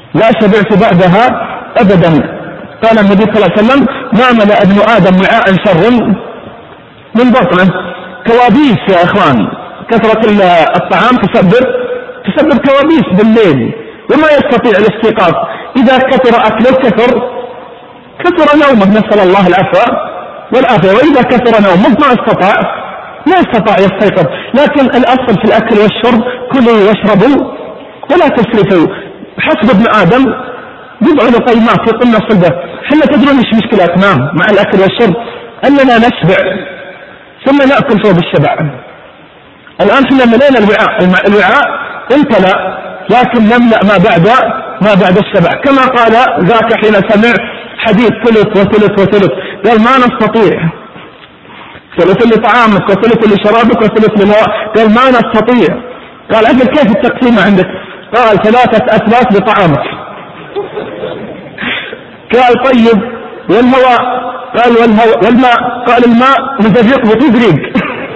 لا شبعت بعدها أبدا. قال النبي صلى الله عليه وسلم ما ملأ ابن آدم وعاء شر من بطنه. كوابيس يا إخوان، كثرة الطعام تسبب تسبب كوابيس بالليل وما يستطيع الاستيقاظ. إذا كثر أكله كثر كثر نومه، نسأل الله العفو والعافية. وإذا كثر نومه ما استطاع ما استطاع يستيقظ. لكن الأصل في الأكل والشرب كلوا واشربوا ولا تسرفوا. حسب ابن آدم بضع لقيمات يقمن صلبه. حنا تدرون ايش مشكلتنا مع الأكل والشرب؟ أننا نشبع ثم نأكل فوق الشبع. الآن حنا ملينا الوعاء، الوعاء امتلأ لكن نملأ ما بعد ما بعد الشبع. كما قال ذاك حين سمع حديث ثلث وثلث وثلث، قال ما نستطيع، ثلث لطعامك وثلث لشرابك وثلث للهواء، قال ما نستطيع. قال أجل كيف التقسيم عندك؟ قال ثلاثة أثلاث لطعامك. قال طيب والهواء؟ قال والهواء والماء؟ قال الماء مزرق وتدريق.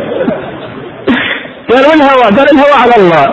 قال والهواء؟ قال الهواء على الله.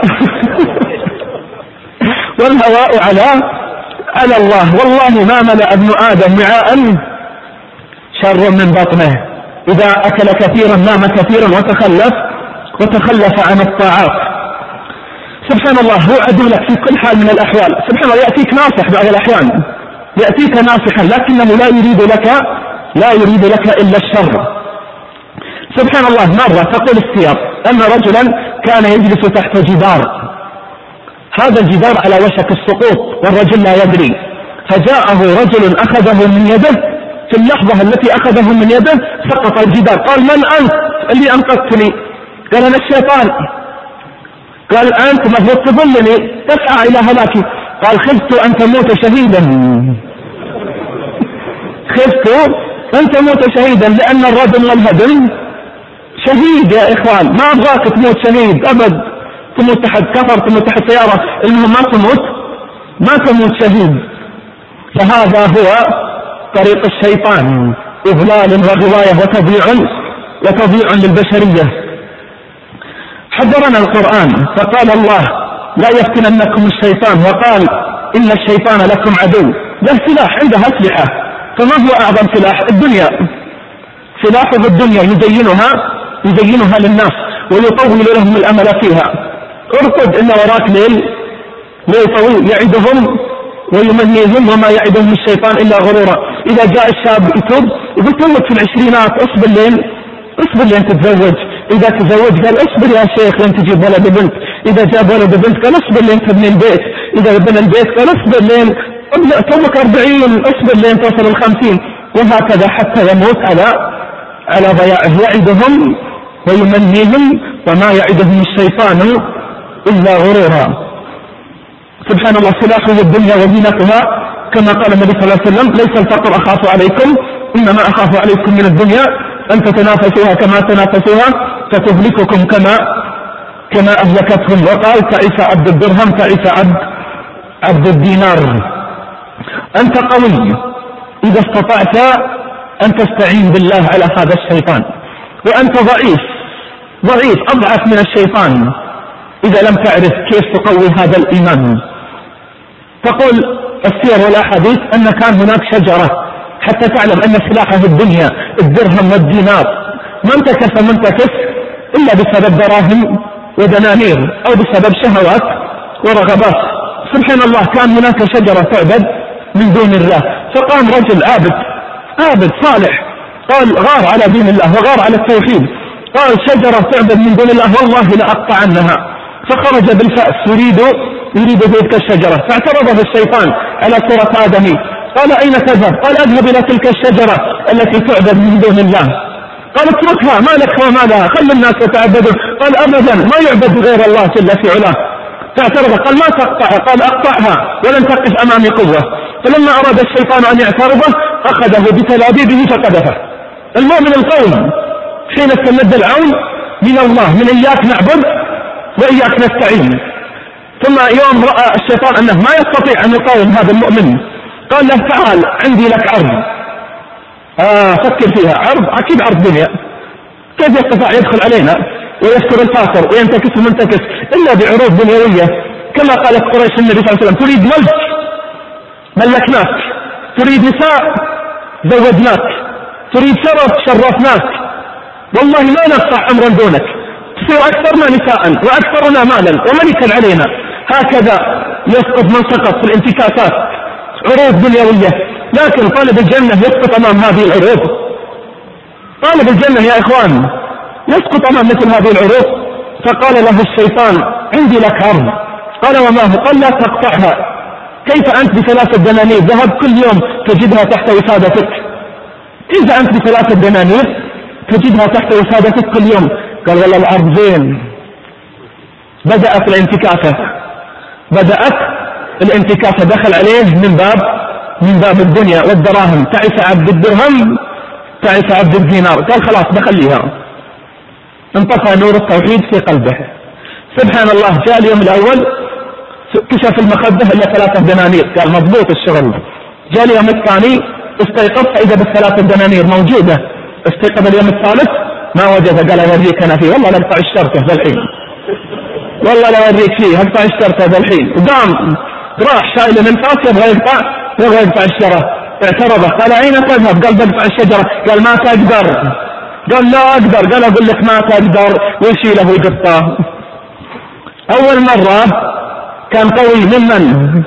والهواء على على الله. والله ما ملأ ابن آدم وعاء شر من بطنه. إذا أكل كثيرا نام كثيرا وتخلف وتخلف عن الطاعات. سبحان الله، هو عدو لك في كل حال من الأحوال. سبحان الله، يأتيك ناصح بعض الأحيان، يأتيك ناصحا لكنه لا يريد لك لا يريد لك إلا الشر. سبحان الله، مرة تقول السير أن رجلا كان يجلس تحت جدار، هذا الجدار على وشك السقوط والرجل لا يدري، فجاءه رجل أخذه من يده، في اللحظة التي أخذه من يده سقط الجدار. قال من أنت اللي أنقذتني؟ قال أنا الشيطان. قال أنت مفروض تظلني تسعى إلى هلاكي. قال خفت أن تموت شهيدا، خفت أن تموت شهيدا لأن الردم والهدم شهيد يا إخوان. ما أبغاك تموت شهيد أبد، تموت تحت كفر، تموت تحت سيارة، المهم ما تموت ما تموت شهيد. فهذا هو طريق الشيطان، إضلال وغواية وتضييع وتضييع للبشرية. حذرنا القرآن فقال الله لا يفتننكم الشيطان، وقال إن الشيطان لكم عدو. له سلاح، عنده أسلحة. فما هو أعظم سلاح؟ الدنيا. سلاحه الدنيا يزينها يزينها للناس ويطول لهم الأمل فيها. ارقد إن وراك ليل ليل طويل يعدهم ويمنيهم وما يعدهم الشيطان إلا غرورا. إذا جاء الشاب يتوب يتوب في العشرينات، اصبر لين اصبر لين تتزوج. إذا تزوج قال اصبر يا شيخ لين تجيب ولد وبنت. إذا جاب ولد وبنت قال اصبر لين تبني البيت. إذا بنى البيت قال اصبر لين توبك أربعين، اصبر لين توصل الخمسين، وهكذا حتى يموت على على ضياعه. يعدهم ويمنيهم وما يعدهم الشيطان إلا غرورا. سبحان الله، سلاحه الدنيا وزينتها. كما قال النبي صلى الله عليه وسلم ليس الفقر أخاف عليكم إنما أخاف عليكم من الدنيا أن تتنافسوها كما تنافسوها فتهلككم كما كما أهلكتهم. وقال تعيس عبد الدرهم تعيس عبد عبد الدينار. أنت قوي إذا استطعت أن تستعين بالله على هذا الشيطان، وأنت ضعيف ضعيف أضعف من الشيطان إذا لم تعرف كيف تقوي هذا الإيمان. تقول السير والأحاديث أن كان هناك شجرة حتى تعلم أن سلاحه الدنيا الدرهم والدينار، ما انتكس منتكس إلا بسبب دراهم ودنانير أو بسبب شهوات ورغبات. سبحان الله، كان هناك شجرة تعبد من دون الله، فقام رجل عابد عابد صالح قال غار على دين الله وغار على التوحيد، قال شجرة تعبد من دون الله والله لأقطعنها. فخرج بالفأس يريد يريد تلك الشجرة، فاعترضه الشيطان على صورة آدمي. قال أين تذهب؟ قال أذهب إلى تلك الشجرة التي تعبد من دون الله. قال اتركها، ما لك وما لها، خل الناس يتعبدون. قال أبدا، ما يعبد غير الله جل في علاه. فاعترض، قال ما تقطعها، قال أقطعها ولن تقف أمامي قوة. فلما أراد الشيطان أن يعترضه أخذه بتلابيبه فقذفه. المؤمن القوي حين تمد العون من الله، من إياك نعبد وإياك نستعين. ثم يوم رأى الشيطان أنه ما يستطيع أن يقاوم هذا المؤمن قال له تعال عندي لك عرض. آه فكر فيها، عرض أكيد عرض دنيا، كيف يستطيع يدخل علينا ويذكر الفاطر وينتكس ومنتكس إلا بعروض دنيوية؟ كما قالت قريش النبي صلى الله عليه وسلم تريد ملك ملكناك، تريد نساء زودناك، تريد شرف شرفناك، والله ما نقطع عمرا دونك، تصير أكثرنا نساء وأكثرنا مالا وملكا علينا. هكذا يسقط من سقط في الانتكاسات عروض دنيوية. لكن طالب الجنة يسقط أمام هذه العروض، طالب الجنة يا إخوان يسقط أمام مثل هذه العروض. فقال له الشيطان عندي لك عرض. قال وما هو؟ قال لا تقطعها. كيف أنت بثلاثة دنانير ذهب كل يوم تجدها تحت وسادتك؟ كيف أنت بثلاثة دنانير تجدها تحت وسادتك كل يوم؟ قال والله العرض زين. بدأت الانتكاسة، بدأت الانتكاسة، دخل عليه من باب من باب الدنيا والدراهم. تعس عبد الدرهم، تعس عبد الدينار. قال خلاص بخليها. انطفى نور التوحيد في قلبه. سبحان الله، جاء اليوم الأول كشف المخدة إلا ثلاثة دنانير، قال مضبوط الشغل. جاء اليوم الثاني استيقظ فإذا بالثلاثة دنانير موجودة. استيقظ اليوم الثالث ما وجد، قال أوريك أنا فيه، والله لا أقطع الشركة ذا الحين، والله لا أوريك فيه، أقطع الشركة ذا الحين. وقام راح شايل الانفاس يبغى يقطع يبغى يقطع الشرة. اعترضه، قال أين تذهب؟ قال بقطع الشجرة. قال ما تقدر. قال لا أقدر. قال أقول لك ما تقدر، ويشيله ويقطعه. أول مرة كان قوي ممن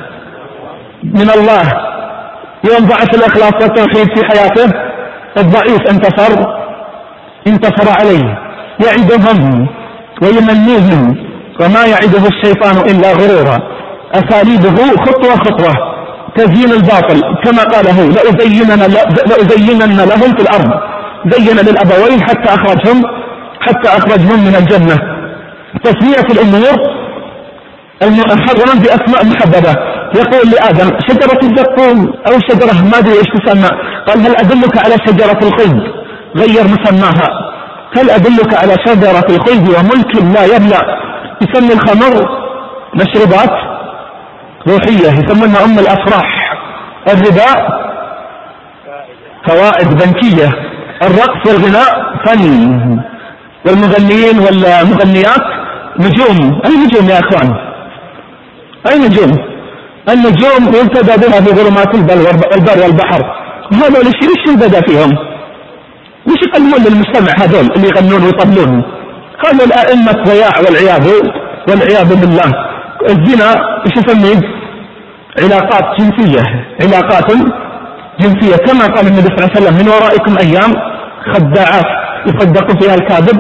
من الله، يوم ضعف الإخلاص والتوحيد في حياته الضعيف انتصر انتصر عليه. يعدهم ويمنيهم وما يعده الشيطان إلا غرورا. أساليبه خطوة خطوة تزيين الباطل، كما قال هو لأزينن, لأزينن لهم في الأرض. زين للأبوين حتى أخرجهم حتى أخرجهم من الجنة. تسمية الأمور المحرمة بأسماء محببة. يقول لآدم شجرة الزقوم أو شجرة ما أدري إيش تسمى. قال هل أدلك على شجرة الخلد؟ غير مسماها. هل أدلك على شجرة الخلد وملك لا يبلى؟ يسمي الخمر مشروبات روحية، يسمونها أم الأفراح. الربا فوائد بنكية. الرقص والغناء فن. والمغنيين والمغنيات نجوم. أي نجوم يا أخوان؟ أي نجوم؟ النجوم يبتدى بها في ظلمات البر والبحر. هذول الشيء وش يبدأ فيهم؟ وش يقدمون للمجتمع هذول اللي يغنون ويطبلون؟ هذول الأئمة ضياع والعياذ والعياذ بالله. الزنا وش يسميه؟ علاقات جنسية، علاقات جنسية، كما قال النبي صلى الله عليه وسلم من ورائكم أيام خداعات يصدق فيها الكاذب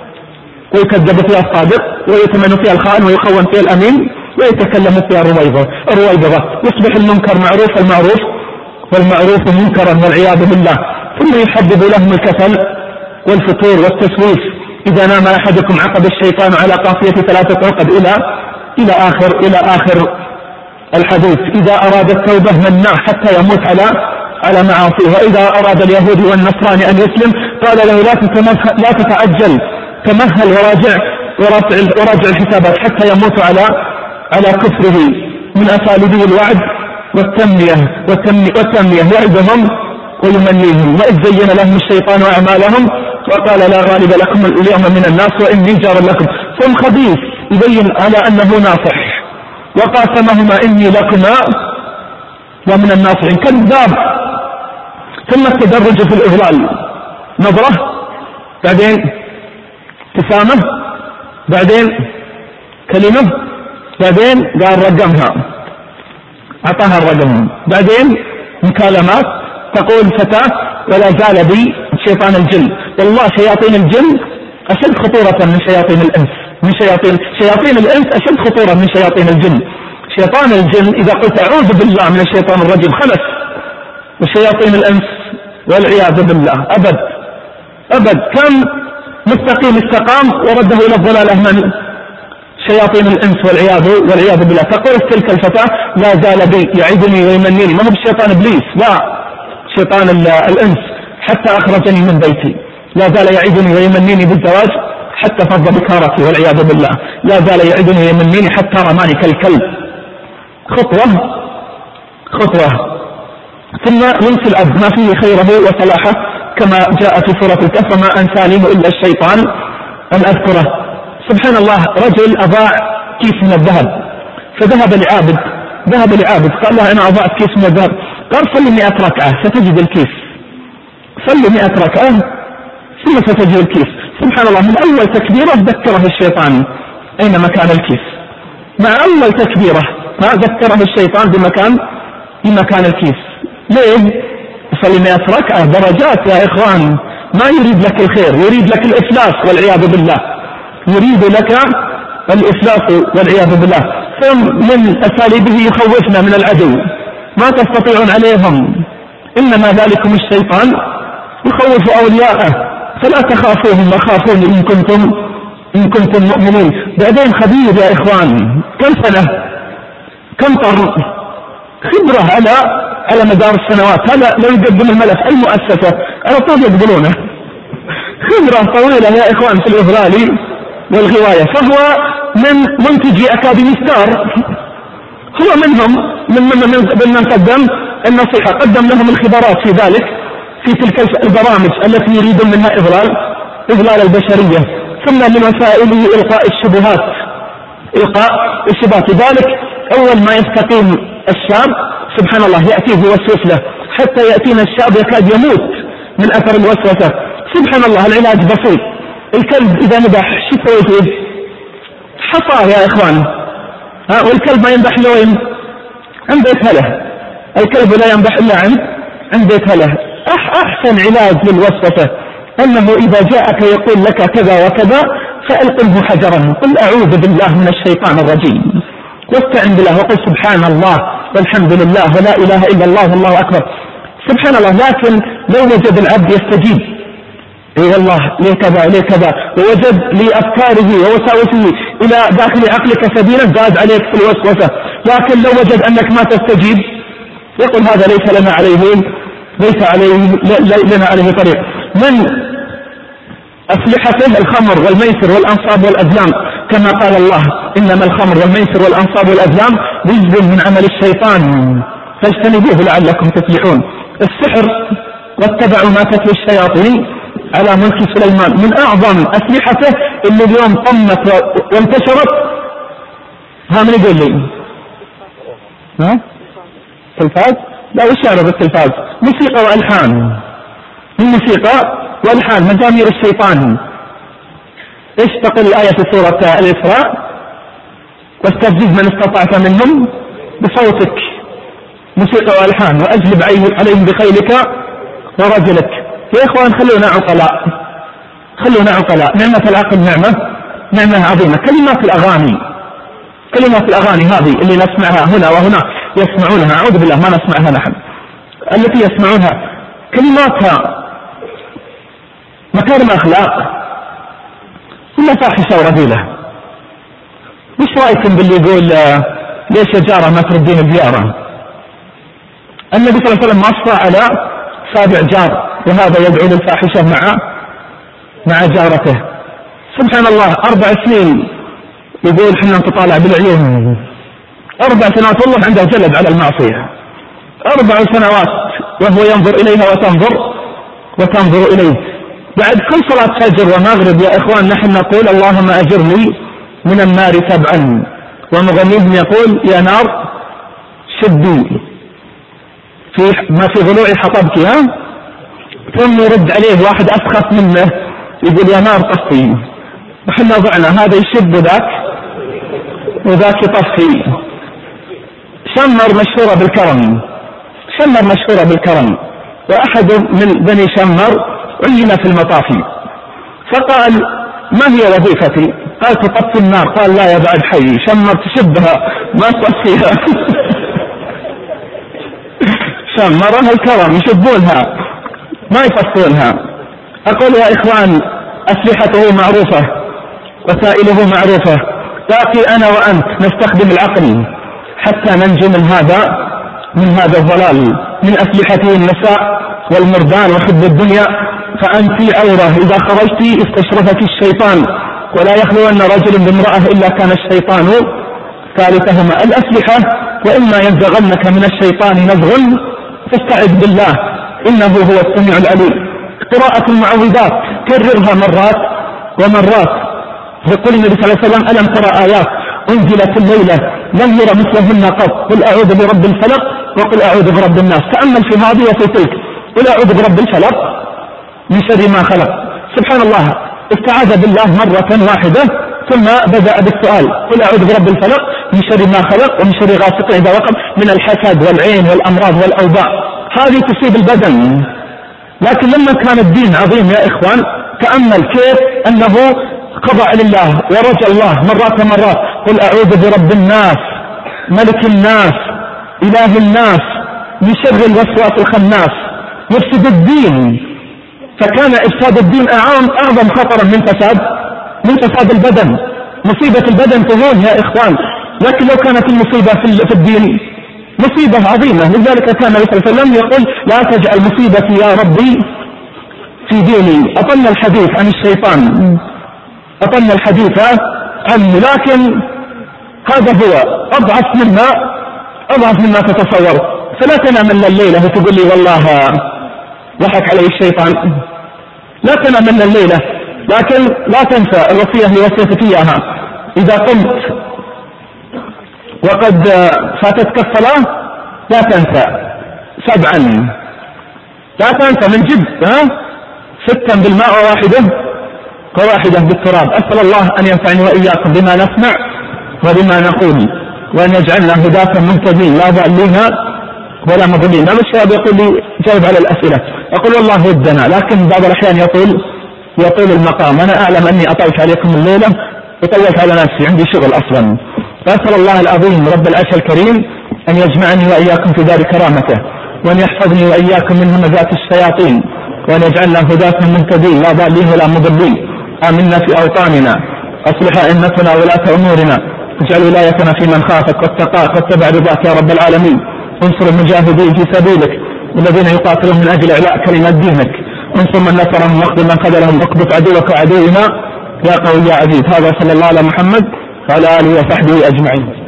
ويكذب فيها الصادق ويتمن فيها الخائن ويخون فيها الأمين ويتكلم فيها الرويبضة الرويبضة يصبح المنكر معروف المعروف والمعروف منكرا والعياذ بالله. ثم يحبب لهم الكسل والفتور والتسويف. إذا نام أحدكم عقد الشيطان على قافية ثلاثة عقد إلى إلى آخر إلى آخر الحديث. إذا أراد التوبة مناه حتى يموت على على معاصيه. وإذا أراد اليهودي والنصراني أن يسلم قال له لا لا تتعجل، تمهل وراجع وراجع الحسابات حتى يموت على على كفره. من أساليبه الوعد والتمنية والتمنية يعدهم ويمنيهم. وإذ زين لهم الشيطان أعمالهم وقال لا غالب لكم اليوم من الناس وإني جار لكم. ثم خبيث يبين على أنه ناصح. وقاسمهما إني لكما ومن الناصحين. كذاب. ثم التدرج في الإضلال، نظرة، بعدين ابتسامة، بعدين كلمة، بعدين قال رقمها أعطاها الرقم، بعدين مكالمات تقول فتاة ولا زال بي شيطان الجن. والله شياطين الجن أشد خطورة من شياطين الإنس من شياطين شياطين الإنس أشد خطورة من شياطين الجن. شيطان الجن إذا قلت أعوذ بالله من الشيطان الرجيم خلص. وشياطين الإنس والعياذ بالله أبد أبد كم مستقيم استقام ورده إلى الضلال أهمل شياطين الإنس والعياذ والعياذ بالله. تقول تلك الفتاة لا زال بي يعدني ويمنيني. ما هو بالشيطان إبليس، لا، شيطان الإنس حتى أخرجني من بيتي. لا زال يعدني ويمنيني بالزواج حتى فض بكارتي والعياذ بالله. لا زال يعدني ويمنيني حتى رماني كالكلب. خطوة خطوة. ثم ينسي الأب ما فيه خيره وصلاحه كما جاء في سورة الكهف وما أنسانيه إلا الشيطان أن أذكره. سبحان الله، رجل أضاع كيس من الذهب فذهب لعابد ذهب لعابد قال له أنا أضعت كيس من الذهب، قال صلي مئة ركعة ستجد الكيس، صلي مئة ركعة ثم ستجد الكيس. سبحان الله، من أول تكبيرة ذكره الشيطان أين مكان الكيس، مع أول تكبيرة ذكره الشيطان بمكان بمكان الكيس. ليه؟ صلي مئة ركعة درجات يا إخوان، ما يريد لك الخير، يريد لك الإفلاس والعياذ بالله، يريد لك الإفلاس والعياذ بالله. فمن أساليبه يخوفنا من العدو، ما تستطيعون عليهم، إنما ذلكم الشيطان يخوف أولياءه، فلا تخافوهم وخافون إن كنتم إن كنتم مؤمنين. بعدين خبير يا إخوان، كم سنة كم قرن خبرة على على مدار السنوات، هذا لو يقدم الملف المؤسسة على طول يقبلونه، خبرة طويلة يا إخوان في الإضلال والغواية. فهو من منتجي أكاديمي ستار، هو منهم من من من, من قدم النصيحة، قدم لهم الخبرات في ذلك في تلك البرامج التي يريدون منها إضلال إضلال البشرية. ثم من وسائله إلقاء الشبهات إلقاء الشبهات. لذلك أول ما يستقيم الشاب سبحان الله يأتيه وسوس له، حتى يأتينا الشاب يكاد يموت من أثر الوسوسة. سبحان الله، العلاج بسيط، الكلب إذا نبح شو تسوي؟ حصاه يا إخوان، ها، والكلب ما ينبح له وين؟ عند بيت هله، الكلب لا ينبح إلا عند عند بيت هله. أح أحسن علاج للوسوسة أنه إذا جاءك يقول لك كذا وكذا فألقمه حجرا، قل أعوذ بالله من الشيطان الرجيم، واستعن بالله وقل سبحان الله والحمد لله ولا إله إلا الله والله أكبر. سبحان الله. لكن لو وجد العبد يستجيب اي والله ليه كذا ليه كذا، ووجد لأفكاره ووساوسه إلى داخل عقلك سبيلا، زاد عليك في الوسوسة. لكن لو وجد أنك ما تستجيب يقول هذا ليس لنا عليه ليس عليه لنا عليه طريق. من أسلحته الخمر والميسر والأنصاب والأزلام، كما قال الله إنما الخمر والميسر والأنصاب والأزلام رجز من عمل الشيطان فاجتنبوه لعلكم تفلحون. السحر واتبعوا ما تتلو الشياطين على ملك سليمان، من أعظم أسلحته اللي اليوم طمت وانتشرت. ها من يقول لي؟ ها؟ تلفاز؟ لا، وش يعني بالتلفاز؟ موسيقى وألحان، من موسيقى والحال مزامير الشيطان. ايش تقول الآية في سورة الإسراء؟ واستفزز من استطعت منهم بصوتك، موسيقى والحان، واجلب عليهم بخيلك ورجلك. يا اخوان خلونا عقلاء، خلونا عقلاء. نعمة العقل نعمة نعمة عظيمة. كلمات الأغاني كلمات الأغاني هذه اللي نسمعها هنا وهنا يسمعونها، أعوذ بالله ما نسمعها نحن، التي يسمعونها كلماتها مكارم أخلاق ولا فاحشة ورذيلة. وش رأيكم باللي يقول ليش يا جارة ما تردين الزيارة؟ النبي صلى الله عليه وسلم مصر على سابع جار، وهذا يدعو للفاحشة مع مع جارته. سبحان الله، أربع سنين يقول حنا نتطالع بالعيون، أربع سنوات والله عنده جلد على المعصية، أربع سنوات وهو ينظر إليها وتنظر وتنظر إليه. بعد كل صلاة فجر ومغرب يا إخوان نحن نقول اللهم أجرني من النار سبعا، ومغنيهم يقول يا نار شدي في ما في ضلوع حطبك، ها. ثم يرد عليه واحد أسخف منه يقول يا نار طفي، وحنا ضعنا هذا يشد ذاك وذاك يطفي. شمر مشهورة بالكرم، شمر مشهورة بالكرم، وأحد من بني شمر عين في المطافي فقال ما هي وظيفتي؟ قال تطفي النار. قال لا يا بعد حي، شمر تشبها ما تطفيها. شمرها الكرم يشبونها ما يطفونها. أقول يا إخوان أسلحته معروفة، وسائله معروفة، باقي أنا وأنت نستخدم العقل حتى ننجو من هذا من هذا الضلال. من أسلحته النساء والمردان وحب الدنيا، فأنت عورة إذا خرجت استشرفك الشيطان، ولا يخلون رجل بامرأة إلا كان الشيطان ثالثهما. الأسلحة وإما ينزغنك من الشيطان نزغ فاستعذ بالله إنه هو السميع العليم. قراءة المعوذات كررها مرات ومرات. يقول النبي صلى الله عليه وسلم ألم ترى آيات أنزلت الليلة لم يرى مثلهن قط. قل أعوذ برب الفلق وقل أعوذ برب الناس. تأمل في هذه وفي تلك. قل أعوذ برب الفلق من شر ما خلق. سبحان الله، استعاذ بالله مرة واحدة ثم بدأ بالسؤال قل أعوذ برب الفلق من شر ما خلق ومن شر غاسق إذا وقب، من الحسد والعين والأمراض والأوباء. هذه تصيب البدن. لكن لما كان الدين عظيم يا إخوان، تأمل كيف أنه خضع لله ورجى الله مرات مرات. قل أعوذ برب الناس ملك الناس إله الناس من شر الوسواس الخناس يفسد الدين. فكان إفساد الدين أعظم خطرا من فساد من فساد البدن. مصيبة البدن تهون يا إخوان، لكن لو كانت المصيبة في الدين مصيبة عظيمة. لذلك كان النبي صلى الله عليه وسلم يقول لا تجعل مصيبتي يا ربي في ديني. أطلنا الحديث عن الشيطان، أطلنا الحديث عنه، لكن هذا هو أضعف مما أضعف مما تتصور. فلا تنام إلا الليلة وتقول لي والله ضحك علي الشيطان. لا تنام إلا الليلة، لكن لا تنسى الوصية اللي وصيتك إياها. إذا قمت وقد فاتتك الصلاة لا تنسى سبعا، لا تنسى من جد، ها ستا بالماء وواحدة وواحدة بالتراب. أسأل الله أن ينفعني وإياكم بما نسمع وبما نقول، وأن يجعلنا هداة مهتدين لا ضالين ولا مضلين. هذا الشباب يقول لي جاوب على الأسئلة، أقول والله ودنا، لكن بعض الأحيان يطول يطول المقام. أنا أعلم أني أطلت عليكم الليلة وطولت على نفسي، عندي شغل أصلا. فأسأل الله العظيم رب العرش الكريم أن يجمعني وإياكم في دار كرامته، وأن يحفظني وإياكم من همزات الشياطين، وأن يجعلنا هداة مهتدين لا ضالين ولا مضلين. آمنا في أوطاننا، أصلح أئمتنا ولاة أمورنا، اجعل ولايتنا في من خافك واتقاك واتبع رضاك يا رب العالمين. انصر المجاهدين في سبيلك والذين يقاتلون من أجل إعلاء كلمة دينك، انصر من نصرهم واخذل من خذلهم، اقبض عدوك عدونا يا قوي يا عزيز. هذا صلى الله على محمد وعلى آله وصحبه أجمعين.